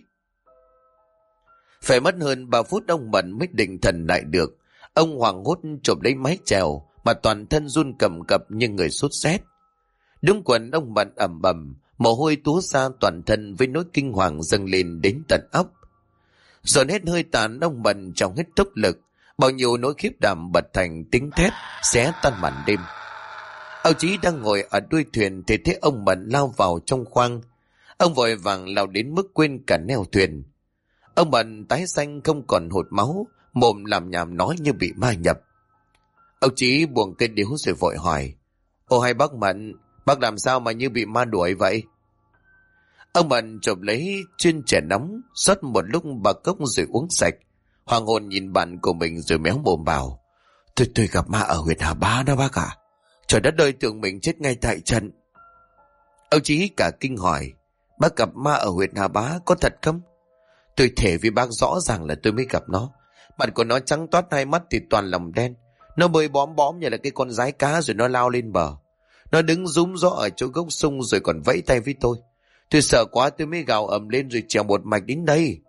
Phải mất hơn 3 phút ông Mận mới định thần lại được. Ông hoảng hốt chộp lấy mái chèo mà toàn thân run cầm cập như người sốt rét. Đúng quần ông Mận ẩm bầm, mồ hôi túa ra toàn thân với nỗi kinh hoàng dâng lên đến tận óc. Dồn hết hơi tàn, ông Mận trong hết tốc lực, bao nhiêu nỗi khiếp đảm bật thành tiếng thét xé tan màn đêm. Ông Chí đang ngồi ở đuôi thuyền thì thấy ông Mận lao vào trong khoang. Ông vội vàng lao đến mức quên cả neo thuyền. Ông Mận tái xanh không còn hột máu, mồm làm nhảm nói như bị ma nhập. Ông Chí buông cây điếu rồi vội hỏi: "Ô hay bác Mận, bác làm sao mà như bị ma đuổi vậy?" Ông Mận chộp lấy chuyên chè nóng, rót một lúc bà cốc rồi uống sạch. Hoàng hồn nhìn bạn của mình rồi méo mồm bảo: Tôi gặp ma ở huyện Hà Bá đó bác ạ. Trời đất ơi, tưởng mình chết ngay tại trận." Ông Chí cả kinh hỏi: "Bác gặp ma ở huyện Hà Bá có thật không?" "Tôi thề với bác rõ ràng là tôi mới gặp nó. Mặt của nó trắng toát, hai mắt thì toàn lòng đen. Nó bơi bóm bóm như là cái con dái cá rồi nó lao lên bờ. Nó đứng rúm gió ở chỗ gốc sung rồi còn vẫy tay với tôi. Tôi sợ quá tôi mới gào ầm lên rồi trèo một mạch đến đây."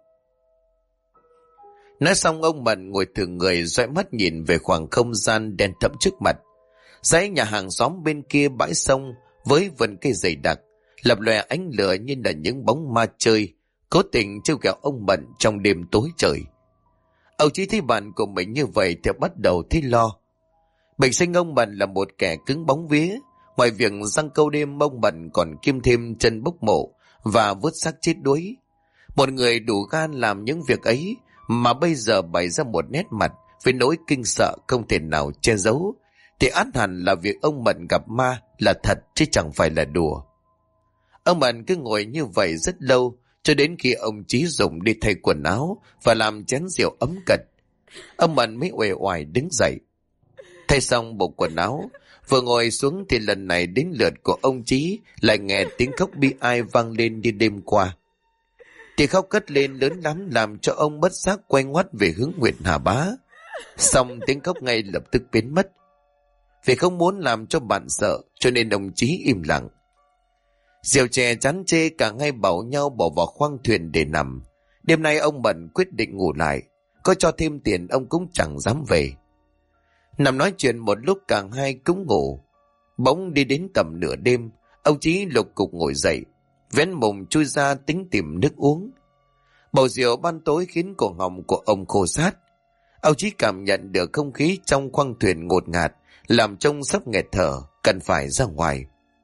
Nói xong ông Mận ngồi thử người, dõi mắt nhìn về khoảng không gian đen thẫm trước mặt. Dãy nhà hàng xóm bên kia bãi sông với vườn cây dày đặc lập lòe ánh lửa như là những bóng ma chơi cố tình trêu ghẹo ông Mận trong đêm tối trời. Ông Chí thấy bạn của mình như vậy thì bắt đầu thấy lo. Bình sinh ông Mận là một kẻ cứng bóng vía, ngoài việc giăng câu đêm ông Mận còn kiêm thêm chân bốc mộ và vớt xác chết đuối. Một người đủ gan làm những việc ấy mà bây giờ bày ra một nét mặt với nỗi kinh sợ không thể nào che giấu, thì ắt hẳn là việc ông Mận gặp ma là thật chứ chẳng phải là đùa. Ông Mận cứ ngồi như vậy rất lâu, cho đến khi ông Chí dùng đi thay quần áo và làm chén rượu ấm cật. Ông Mận mới uể oải đứng dậy. Thay xong bộ quần áo, vừa ngồi xuống thì lần này đến lượt của ông Chí lại nghe tiếng khóc bi ai vang lên như đêm qua. Tiếng khóc cất lên lớn lắm làm cho ông bất giác quay ngoắt về hướng Nguyệt Hà Bá. Xong tiếng khóc ngay lập tức biến mất. Vì không muốn làm cho bạn sợ cho nên ông Chí im lặng. Rượu chè chán chê cả ngay bảo nhau bỏ vào khoang thuyền để nằm. Đêm nay ông Mận quyết định ngủ lại. Có cho thêm tiền ông cũng chẳng dám về. Nằm nói chuyện một lúc cả hai cũng ngủ. Bỗng đi đến tầm nửa đêm, ông Chí lục cục ngồi dậy, vén mùng chui ra tính tìm nước uống. Bầu rượu ban tối khiến cổ họng của ông khô sát. Ông Chí cảm nhận được không khí trong khoang thuyền ngột ngạt, làm trông sắp nghẹt thở, cần phải ra ngoài.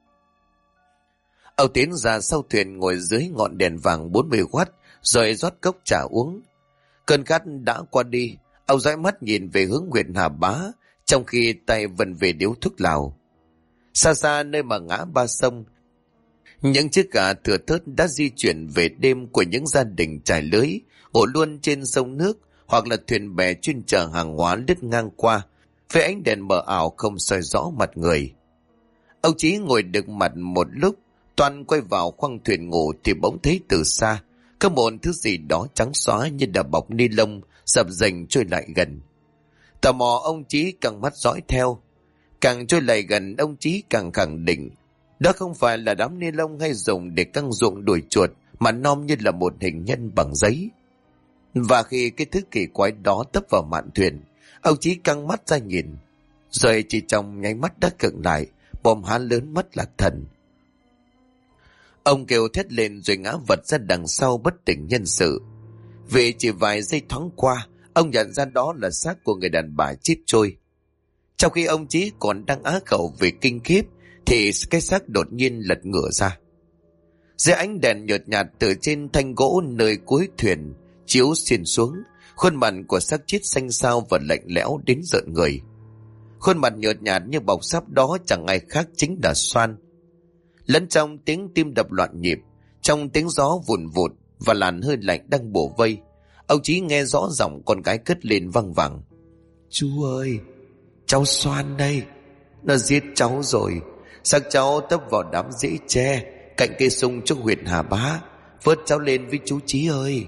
Ông tiến ra sau thuyền ngồi dưới ngọn đèn vàng 40W, rồi rót cốc trà uống. Cơn khát đã qua đi, ông dõi mắt nhìn về hướng Nguyệt Hà Bá, trong khi tay vần về điếu thuốc lào. Xa xa nơi mà ngã ba sông, những chiếc gà thừa thớt đã di chuyển về đêm của những gia đình trải lưới, ngủ luôn trên sông nước, hoặc là thuyền bè chuyên chở hàng hóa lướt ngang qua, với ánh đèn mờ ảo không soi rõ mặt người. Ông Chí ngồi đực mặt một lúc, toàn quay vào khoang thuyền ngủ thì bỗng thấy từ xa có một thứ gì đó trắng xóa như đã bọc ni lông sập dềnh trôi lại gần. Tò mò ông Chí căng mắt dõi theo. Càng trôi lại gần, ông Chí càng khẳng định đó không phải là đám ni lông hay dùng để căng ruộng đuổi chuột, mà nom như là một hình nhân bằng giấy. Và khi cái thứ kỳ quái đó tấp vào mạn thuyền, ông Chí căng mắt ra nhìn, rồi chỉ trong nháy mắt đã khựng lại, mồm há lớn mất lạc thần. Ông kêu thét lên rồi ngã vật ra đằng sau bất tỉnh nhân sự. Vì chỉ vài giây thoáng qua, ông nhận ra đó là xác của người đàn bà chết trôi. Trong khi ông Chí còn đang á khẩu về kinh khiếp, thì cái xác đột nhiên lật ngửa ra. Dưới ánh đèn nhợt nhạt từ trên thanh gỗ nơi cuối thuyền chiếu xuyên xuống, khuôn mặt của xác chết xanh xao và lạnh lẽo đến rợn người. Khuôn mặt nhợt nhạt như bọc sáp đó chẳng ai khác chính là Xoan. Lẫn trong tiếng tim đập loạn nhịp, trong tiếng gió vùn vụt và làn hơi lạnh đang bổ vây, ông Chí nghe rõ giọng con gái cất lên văng vẳng: "Chú ơi, cháu Xoan đây, nó giết cháu rồi. Xác cháu tấp vào đám rễ tre cạnh cây sung trong huyện Hà Bá. Vớt cháu lên với chú Chí ơi."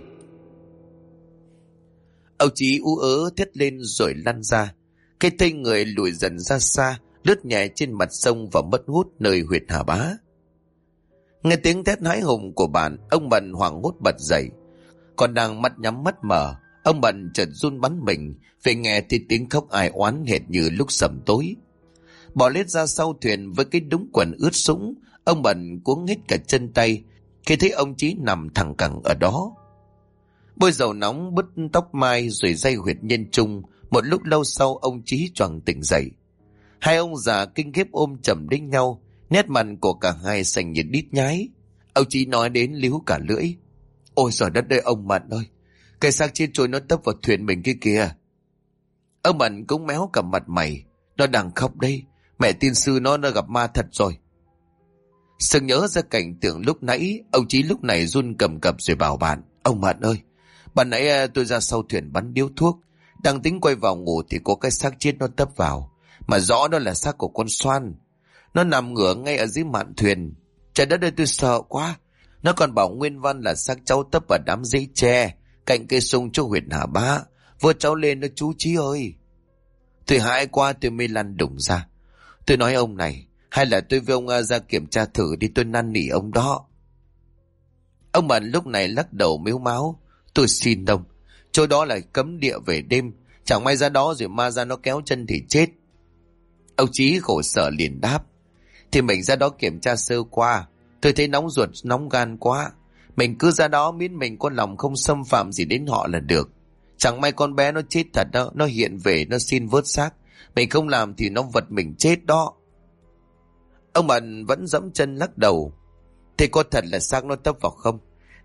Ông Chí ú ớ thét lên rồi lăn ra. Cái thây người lùi dần ra xa, lướt nhẹ trên mặt sông và mất hút nơi huyện Hà Bá. Nghe tiếng thét hãi hùng của bạn, ông Mận hoảng hốt bật dậy. Còn đang mắt nhắm mắt mở, ông Mận chợt run bắn mình vì nghe thì tiếng khóc ai oán hệt như lúc sẩm tối. Bỏ lết ra sau thuyền với cái đống quần ướt sũng, ông Mận cuống hết cả chân tay khi thấy ông Chí nằm thẳng cẳng ở đó. Bôi dầu nóng bứt tóc mai rồi day huyệt nhân trung. Một lúc lâu sau, ông Chí choàng tỉnh dậy. Hai ông già kinh khiếp ôm chầm đến nhau, nét mặt của cả hai xanh như đít nhái. Ông Chí nói đến líu cả lưỡi: "Ôi giời đất ơi ông Mận ơi, cái xác chết trôi nó tấp vào thuyền mình kia kìa." Ông Mận cũng méo cả mặt mày: "Nó đang khóc đây, mẹ tiên sư nó đã gặp ma thật rồi." Sực nhớ ra cảnh tượng lúc nãy, ông Chí lúc này run cầm cập rồi bảo bạn: "Ông Mận ơi, ban nãy tôi ra sau thuyền bắn điếu thuốc, đang tính quay vào ngủ thì có cái xác chết nó tấp vào, mà rõ đó là xác của con Xoan. Nó nằm ngửa ngay ở dưới mạn thuyền. Trời đất ơi, tôi sợ quá. Nó còn bảo nguyên văn là xác cháu tấp vào đám rễ tre cạnh cây sung chỗ huyện Hà Bá. Vừa cháu lên đó chú Chí ơi." Tôi hãi quá, tôi mới lăn đùng ra. Tôi nói ông này, hay là tôi với ông ra kiểm tra thử đi, tôi năn nỉ ông đó. Ông Mận lúc này lắc đầu mếu máo: "Tôi xin ông, chỗ đó là cấm địa về đêm, chẳng may ra đó rồi ma ra nó kéo chân thì chết." Ông Chí khổ sở liền đáp: "Thì mình ra đó kiểm tra sơ qua, tôi thấy nóng ruột nóng gan quá. Mình cứ ra đó miễn mình có lòng không xâm phạm gì đến họ là được. Chẳng may con bé nó chết thật đó, nó hiện về nó xin vớt xác, mình không làm thì nó vật mình chết đó." Ông Mận vẫn dẫm chân lắc đầu: "Thế có thật là xác nó tấp vào không?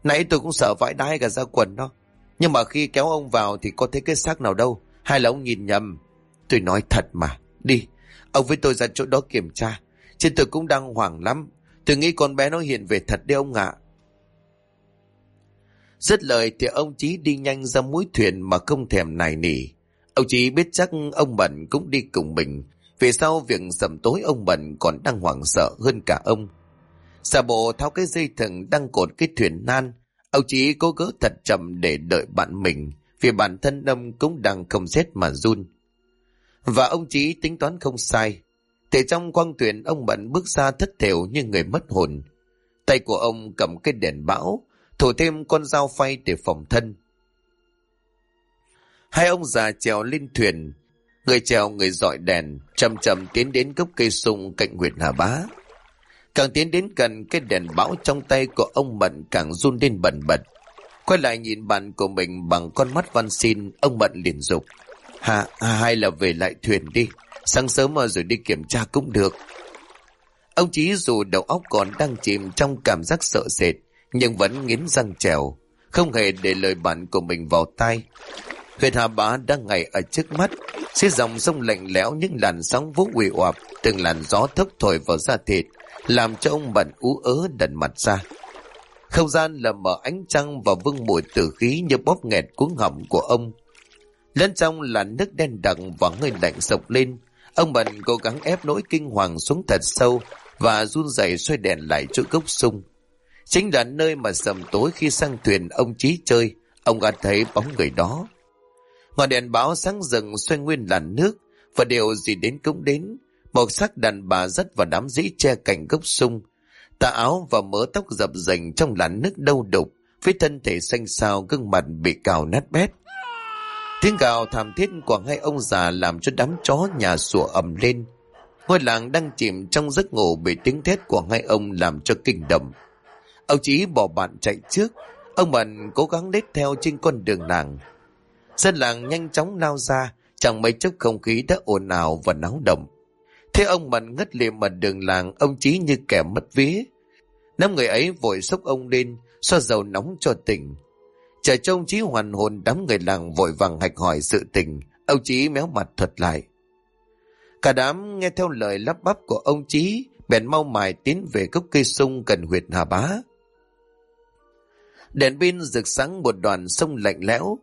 Nãy tôi cũng sợ vãi đái cả ra quần đó. Nhưng mà khi kéo ông vào thì có thấy cái xác nào đâu. Hay là ông nhìn nhầm? Tôi nói thật mà. Đi, ông với tôi ra chỗ đó kiểm tra. Chứ tôi cũng đang hoảng lắm. Tôi nghĩ con bé nó hiện về thật đấy ông ạ. Dứt lời thì ông Chí đi nhanh ra mũi thuyền mà không thèm nài nỉ. Ông Chí biết chắc ông Bận cũng đi cùng mình. Vì sau việc sầm tối ông Bận còn đang hoảng sợ hơn cả ông. Giả bộ tháo cái dây thừng đang cột cái thuyền nan. Ông Chí cố gỡ thật chậm để đợi bạn mình. Vì bản thân ông cũng đang không rét mà run. Và ông Chí tính toán không sai. Thì trong khoang thuyền ông Bận bước ra thất thểu như người mất hồn. Tay của ông cầm cái đèn bão, thủ thêm con dao phay để phòng thân. Hai ông già trèo lên thuyền, người trèo người dọi đèn, chậm chậm tiến đến gốc cây sung cạnh huyệt Hà Bá. Càng tiến đến gần, cái đèn bão trong tay của ông Mận càng run lên bần bật. Quay lại nhìn bạn của mình bằng con mắt van xin, ông Mận liền dục: hay là về lại thuyền đi, sáng sớm mà rồi đi kiểm tra cũng được. Ông Chí dù đầu óc còn đang chìm trong cảm giác sợ sệt, nhưng vẫn nghiến răng trèo, không hề để lời bạn của mình vào tai. Huyệt Hà Bá đang ngày ở trước mắt, dưới dòng sông lạnh lẽo, những làn sóng vỗ uể oạp, từng làn gió thốc thổi vào da thịt, làm cho ông Bận ú ớ đần mặt ra. Không gian lờ mờ ánh trăng và vương mùi tử khí như bóp nghẹt cuống họng của ông. Lẫn trong là nước đen đặc và hơi lạnh sộc lên. Ông Bận cố gắng ép nỗi kinh hoàng xuống thật sâu và run rẩy xoay đèn lại chỗ gốc sung. Chính là nơi mà sầm tối khi sang thuyền ông Chí chơi, ông đã thấy bóng người đó. Ngọn đèn báo sáng rừng xoay nguyên làn nước, và điều gì đến cũng đến. Màu sắc đàn bà dắt vào đám rẫy che cạnh gốc sung. Tà áo và mớ tóc dập dềnh trong làn nước đâu đục, với thân thể xanh xao, gương mặt bị cào nát bét. Tiếng gào thảm thiết của hai ông già làm cho đám chó nhà sủa ầm lên. Ngôi làng đang chìm trong giấc ngủ bị tiếng thét của hai ông làm cho kinh động. Ông Chí bỏ bạn chạy trước, ông Mận cố gắng lết theo trên con đường làng. Dân làng nhanh chóng lao ra, chẳng mấy chốc không khí đã ồn ào và náo động. Thế ông Mận ngất liệm ở đường làng, ông Chí như kẻ mất vía. Năm người ấy vội xốc ông lên, xoa dầu nóng cho tỉnh. Chờ cho ông Chí hoàn hồn, đám người làng vội vàng hạch hỏi sự tình. Ông Chí méo mặt thuật lại. Cả đám nghe theo lời lắp bắp của ông Chí, bèn mau mải tiến về gốc cây sung gần huyệt Hà Bá. Đèn pin rực sáng một đoạn sông lạnh lẽo.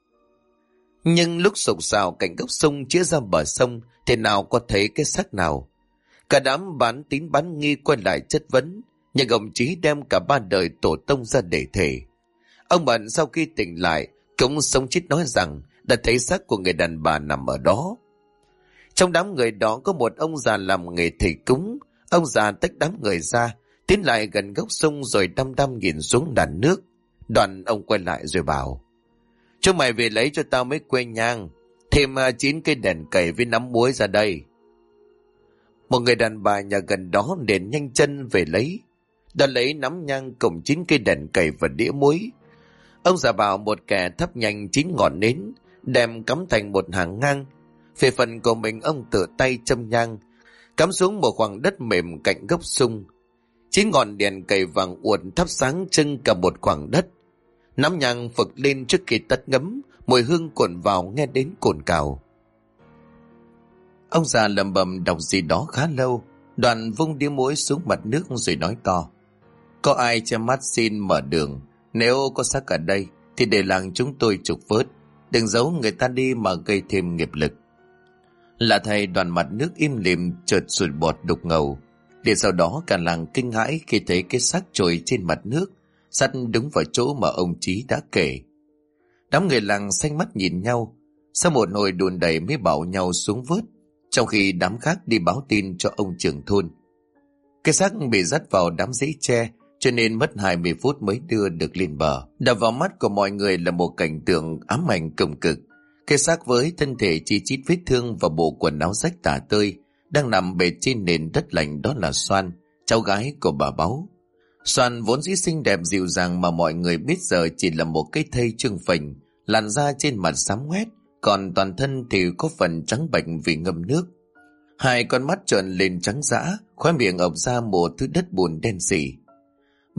Nhưng lúc sục sào cạnh gốc sông chĩa ra bờ sông thì nào có thấy cái xác nào. Cả đám bán tín bán nghi quay lại chất vấn, nhưng ông Chí đem cả ba đời tổ tông ra để thề. Ông Bận sau khi tỉnh lại cũng sống chết nói rằng đã thấy xác của người đàn bà nằm ở đó. Trong đám người đó có một ông già làm nghề thầy cúng. Ông già tách đám người ra, tiến lại gần gốc sông rồi đăm đăm nhìn xuống đàn nước. Đoạn ông quay lại rồi bảo: "Chúng mày về lấy cho tao mấy que nhang, thêm 9 cây đèn cầy với nắm muối ra đây." Một người đàn bà nhà gần đó liền nhanh chân về lấy. Đã lấy nắm nhang cùng 9 cây đèn cầy và đĩa muối. Ông già bảo một kẻ thắp nhanh 9 ngọn nến, đem cắm thành một hàng ngang. Về phần của mình, ông tự tay châm nhang, cắm xuống một khoảng đất mềm cạnh gốc sung. 9 ngọn đèn cầy vàng uộn thắp sáng trưng cả một khoảng đất. Nắm nhang phực lên trước khi tắt ngấm, mùi hương cuộn vào nghe đến cồn cào. Ông già lẩm bẩm đọc gì đó khá lâu, đoạn vung đĩa muối xuống mặt nước rồi nói to: "Có ai che mắt xin mở đường, nếu có xác ở đây thì để làng chúng tôi trục vớt, đừng giấu người ta đi mà gây thêm nghiệp lực." Là thầy, đoàn mặt nước im lìm chợt sụt bọt đục ngầu. Để sau đó cả làng kinh hãi khi thấy cái xác trồi trên mặt nước, sắt đúng vào chỗ mà ông Chí đã kể. Đám người làng xanh mắt nhìn nhau, sau một hồi đùn đẩy mới bảo nhau xuống vớt, trong khi đám khác đi báo tin cho ông trưởng thôn. Cái xác bị dắt vào đám rẫy tre, cho nên mất 20 phút mới đưa được lên bờ. Đập vào mắt của mọi người là một cảnh tượng ám ảnh cùng cực. Cái xác với thân thể chi chít vết thương và bộ quần áo rách tả tơi đang nằm bệt trên nền đất lạnh, đó là Xoan, cháu gái của bà Báu. Xoan vốn dĩ xinh đẹp dịu dàng mà mọi người biết giờ chỉ là một cái thây trương phình, làn da trên mặt xám ngoét, còn toàn thân thì có phần trắng bệch vì ngâm nước. Hai con mắt trợn lên trắng dã, khóe miệng ọc ra một thứ đất bùn đen sì.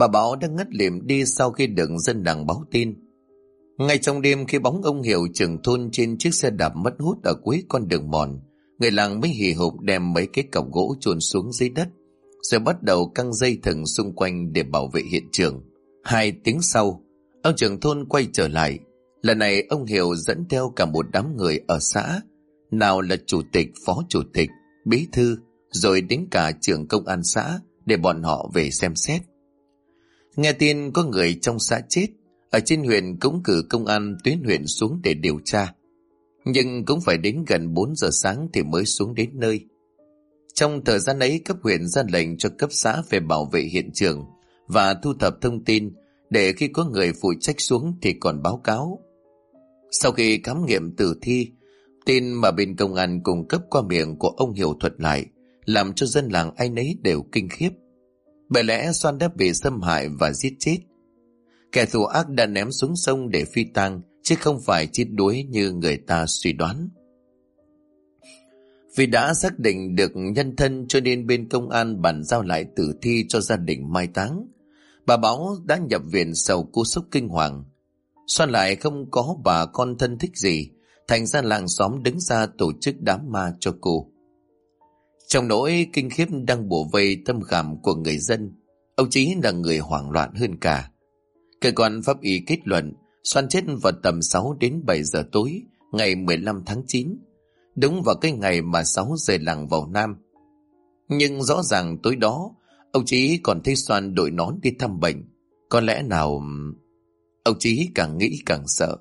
Bà Bảo đã ngất lịm đi sau khi được dân làng báo tin. Ngay trong đêm, khi bóng ông Hiểu trưởng thôn trên chiếc xe đạp mất hút ở cuối con đường mòn, người làng mới hì hục đem mấy cái cọc gỗ chôn xuống dưới đất, rồi bắt đầu căng dây thừng xung quanh để bảo vệ hiện trường. 2 tiếng sau, ông trưởng thôn quay trở lại. Lần này ông Hiểu dẫn theo cả một đám người ở xã, nào là chủ tịch, phó chủ tịch, bí thư, rồi đến cả trưởng công an xã, để bọn họ về xem xét. Nghe tin có người trong xã chết, ở trên huyện cũng cử công an tuyến huyện xuống để điều tra, nhưng cũng phải đến gần 4 giờ sáng thì mới xuống đến nơi. Trong thời gian ấy, cấp huyện ra lệnh cho cấp xã về bảo vệ hiện trường và thu thập thông tin, để khi có người phụ trách xuống thì còn báo cáo. Sau khi khám nghiệm tử thi, tin mà bên công an cung cấp qua miệng của ông Hiểu thuật lại làm cho dân làng ai nấy đều kinh khiếp. Bởi lẽ Soan đã bị xâm hại và giết chết. Kẻ thù ác đã ném xuống sông để phi tang, chứ không phải chết đuối như người ta suy đoán. Vì đã xác định được nhân thân cho nên bên công an bàn giao lại tử thi cho gia đình mai táng. Bà Bảo đã nhập viện sau cú sốc kinh hoàng. Soan lại không có bà con thân thích gì, thành ra làng xóm đứng ra tổ chức đám ma cho cô. Trong nỗi kinh khiếp đang bủa vây tâm khảm của người dân, ông Chí là người hoảng loạn hơn cả. Cơ quan pháp y kết luận Soan chết vào tầm 6 đến 7 giờ tối ngày 15 tháng 9, đúng vào cái ngày mà Sáu rời làng vào Nam. Nhưng rõ ràng tối đó ông Chí còn thấy Soan đội nón đi thăm bệnh. Có lẽ nào... Ông Chí càng nghĩ càng sợ.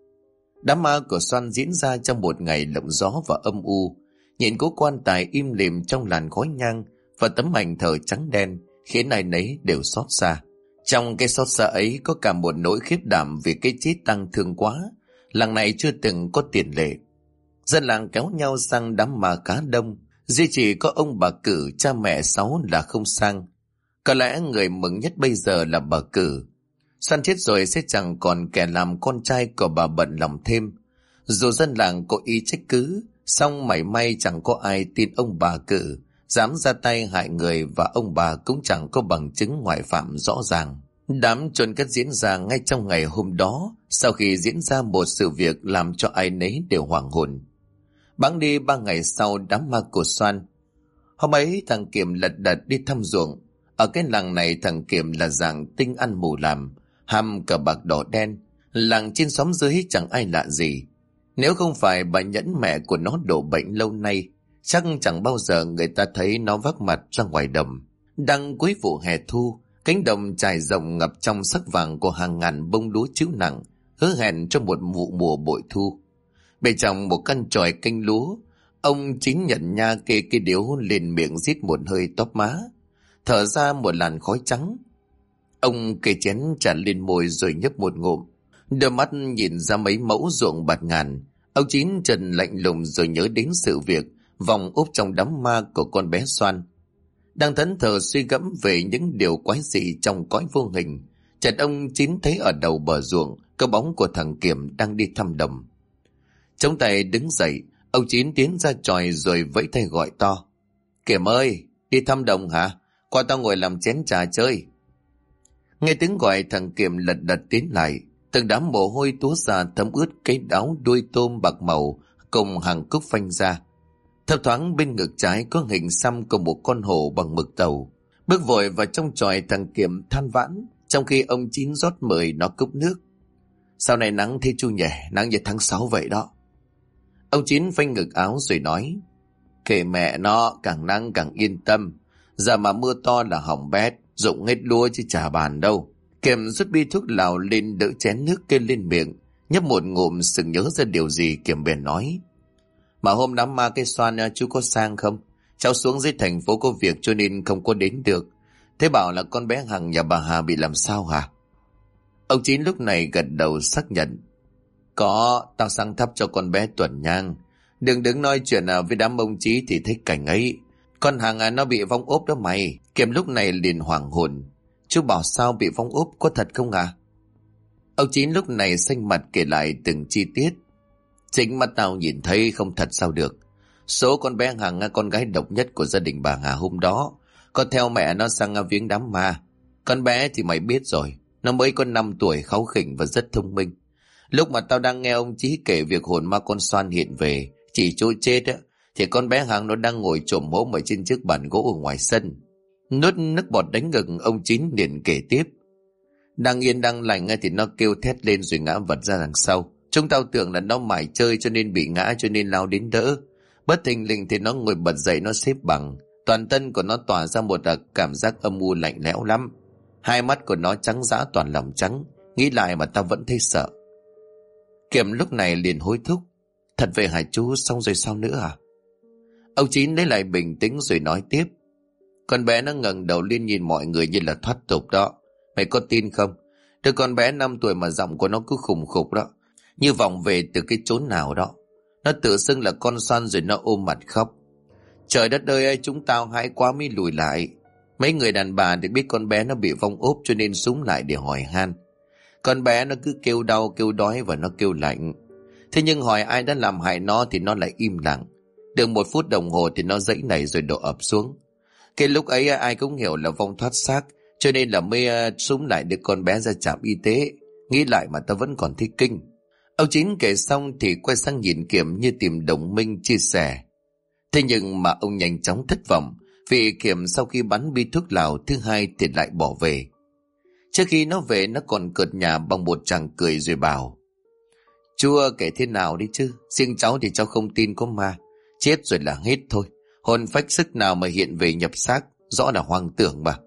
Đám ma của Soan diễn ra trong một ngày lộng gió và âm u. Nhìn cố quan tài im lìm trong làn khói nhang và tấm ảnh thờ trắng đen khiến ai nấy đều xót xa. Trong cái xót xa ấy có cả một nỗi khiếp đảm vì cái chết tăng thương quá. Làng này chưa từng có tiền lệ. Dân làng kéo nhau sang đám ma khá đông. Duy chỉ có ông bà Cử, cha mẹ Sáu là không sang. Có lẽ người mừng nhất bây giờ là bà Cử. Soan chết rồi sẽ chẳng còn kẻ làm con trai của bà bận lòng thêm. Dù dân làng có ý trách cứ, song mảy may chẳng có ai tin ông bà Cử dám ra tay hại người, và ông bà cũng chẳng có bằng chứng ngoại phạm rõ ràng. Đám chôn cất diễn ra ngay trong ngày hôm đó, sau khi diễn ra một sự việc làm cho ai nấy đều hoảng hồn. Bẵng đi 3 ngày sau đám ma của Soan. Hôm ấy thằng Kiểm lật đật đi thăm ruộng. Ở cái làng này thằng Kiểm là dạng tinh ăn mù làm, ham cờ bạc đỏ đen. Làng trên xóm dưới chẳng ai lạ gì. Nếu không phải bà Nhẫn mẹ của nó đổ bệnh lâu nay, chắc chẳng bao giờ người ta thấy nó vác mặt ra ngoài đồng. Đang cuối vụ hè thu, cánh đồng trải rộng ngập trong sắc vàng của hàng ngàn bông lúa trĩu nặng, hứa hẹn cho một vụ mùa bội thu. Bên trong một căn chòi canh lúa, ông Chính nhận nha kê cái điếu lên miệng rít một hơi tóp má, thở ra một làn khói trắng. Ông kê chén trà lên môi rồi nhấp một ngụm, đôi mắt nhìn ra mấy mẫu ruộng bạt ngàn. Ông Chín trần lạnh lùng rồi nhớ đến sự việc vòng úp trong đám ma của con bé Soan. Đang thẫn thờ suy gẫm về những điều quái dị trong cõi vô hình, chợt ông Chín thấy ở đầu bờ ruộng có bóng của thằng Kiểm đang đi thăm đồng. Chống tay đứng dậy, ông Chín tiến ra chòi rồi vẫy tay gọi to: "Kiểm ơi, đi thăm đồng hả? Qua tao ngồi làm chén trà chơi." Nghe tiếng gọi, thằng Kiểm lật đật tiến lại. Từng đám mồ hôi túa ra thấm ướt cái áo đuôi tôm bạc màu cùng hàng cúc phanh ra. Thấp thoáng bên ngực trái có hình xăm của một con hổ bằng mực tàu. Bước vội vào trong chòi, thằng Kiểm than vãn, trong khi ông Chín rót mời nó cốc nước. "Sau này nắng thế chu nhẹ, nắng như tháng 6 vậy đó." Ông Chín phanh ngực áo rồi nói: "Kệ mẹ nó, càng nắng càng yên tâm. Giờ mà mưa to là hỏng bét, rụng hết lúa chứ chả bàn đâu." Kiểm rút bi thuốc lào lên, đỡ chén nước kê lên miệng, nhấp một ngụm sực nhớ ra điều gì. Kiểm bèn nói: "Mà hôm đám ma cái Soan chú có sang không? Cháu xuống dưới thành phố có việc cho nên không có đến được. Thế bảo là con bé Hằng nhà bà Hà bị làm sao hả?" Ông Chín lúc này gật đầu xác nhận: "Có, tao sang thắp cho con bé tuần nhang. Đừng đứng nói chuyện với đám ông Chí thì thấy cảnh ấy. Con Hằng nó bị vong ốp đó mày." Kiểm lúc này liền hoảng hồn: "Chú bảo sao bị vong ốp, có thật không à?" Ông Chín lúc này xanh mặt kể lại từng chi tiết. "Chính mắt tao nhìn thấy, không thật sao được. Số con bé Hằng, con gái độc nhất của gia đình bà Hà hôm đó, có theo mẹ nó sang viếng đám ma. Con bé thì mày biết rồi, nó mới có 5 tuổi, kháu khỉnh và rất thông minh. Lúc mà tao đang nghe ông Chí kể việc hồn ma con Xoan hiện về, chỉ chỗ chết á, thì con bé Hằng nó đang ngồi chồm hổm ở trên chiếc bàn gỗ ở ngoài sân. Nuốt nước bọt đánh ngực, ông Chín liền kể tiếp. Đang yên đang lành thì nó kêu thét lên rồi ngã vật ra đằng sau. Chúng tao tưởng là nó mải chơi cho nên bị ngã, cho nên lao đến đỡ. Bất thình lình thì nó ngồi bật dậy, nó xếp bằng. Toàn thân của nó tỏa ra một cảm giác âm u lạnh lẽo lắm. Hai mắt của nó trắng dã toàn lòng trắng. Nghĩ lại mà tao vẫn thấy sợ. Kiểm lúc này liền hối thúc. Thật vậy hả chú, xong rồi sao nữa à? Ông Chín lấy lại bình tĩnh rồi nói tiếp. Con bé nó ngẩng đầu lên nhìn mọi người như là thoát tục đó. Mày có tin không? Đứa con bé 5 tuổi mà giọng của nó cứ khùng khục đó. Như vọng về từ cái chốn nào đó. Nó tự xưng là con Xoan rồi nó ôm mặt khóc. Trời đất ơi, chúng tao hãi quá mới lùi lại. Mấy người đàn bà thì biết con bé nó bị vong ốp cho nên xúm lại để hỏi han. Con bé nó cứ kêu đau, kêu đói và nó kêu lạnh. Thế nhưng hỏi ai đã làm hại nó thì nó lại im lặng. Được 1 phút đồng hồ thì nó giãy nảy rồi đổ ập xuống. Cái lúc ấy ai cũng hiểu là vong thoát xác, cho nên là mới xúm lại đưa con bé ra trạm y tế. Nghĩ lại mà ta vẫn còn thấy kinh. Ông Chín kể xong thì quay sang nhìn Kiểm như tìm đồng minh chia sẻ. Thế nhưng mà ông nhanh chóng thất vọng, vì Kiểm sau khi bắn bi thuốc lào thứ 2 thì lại bỏ về. Trước khi nó về nó còn cợt nhà bằng một tràng cười rồi bảo. Chú kể thế nào đi chứ, riêng cháu thì cháu không tin có ma. Chết rồi là hết thôi, hồn phách sức nào mà hiện về nhập xác, rõ là hoang tưởng mà.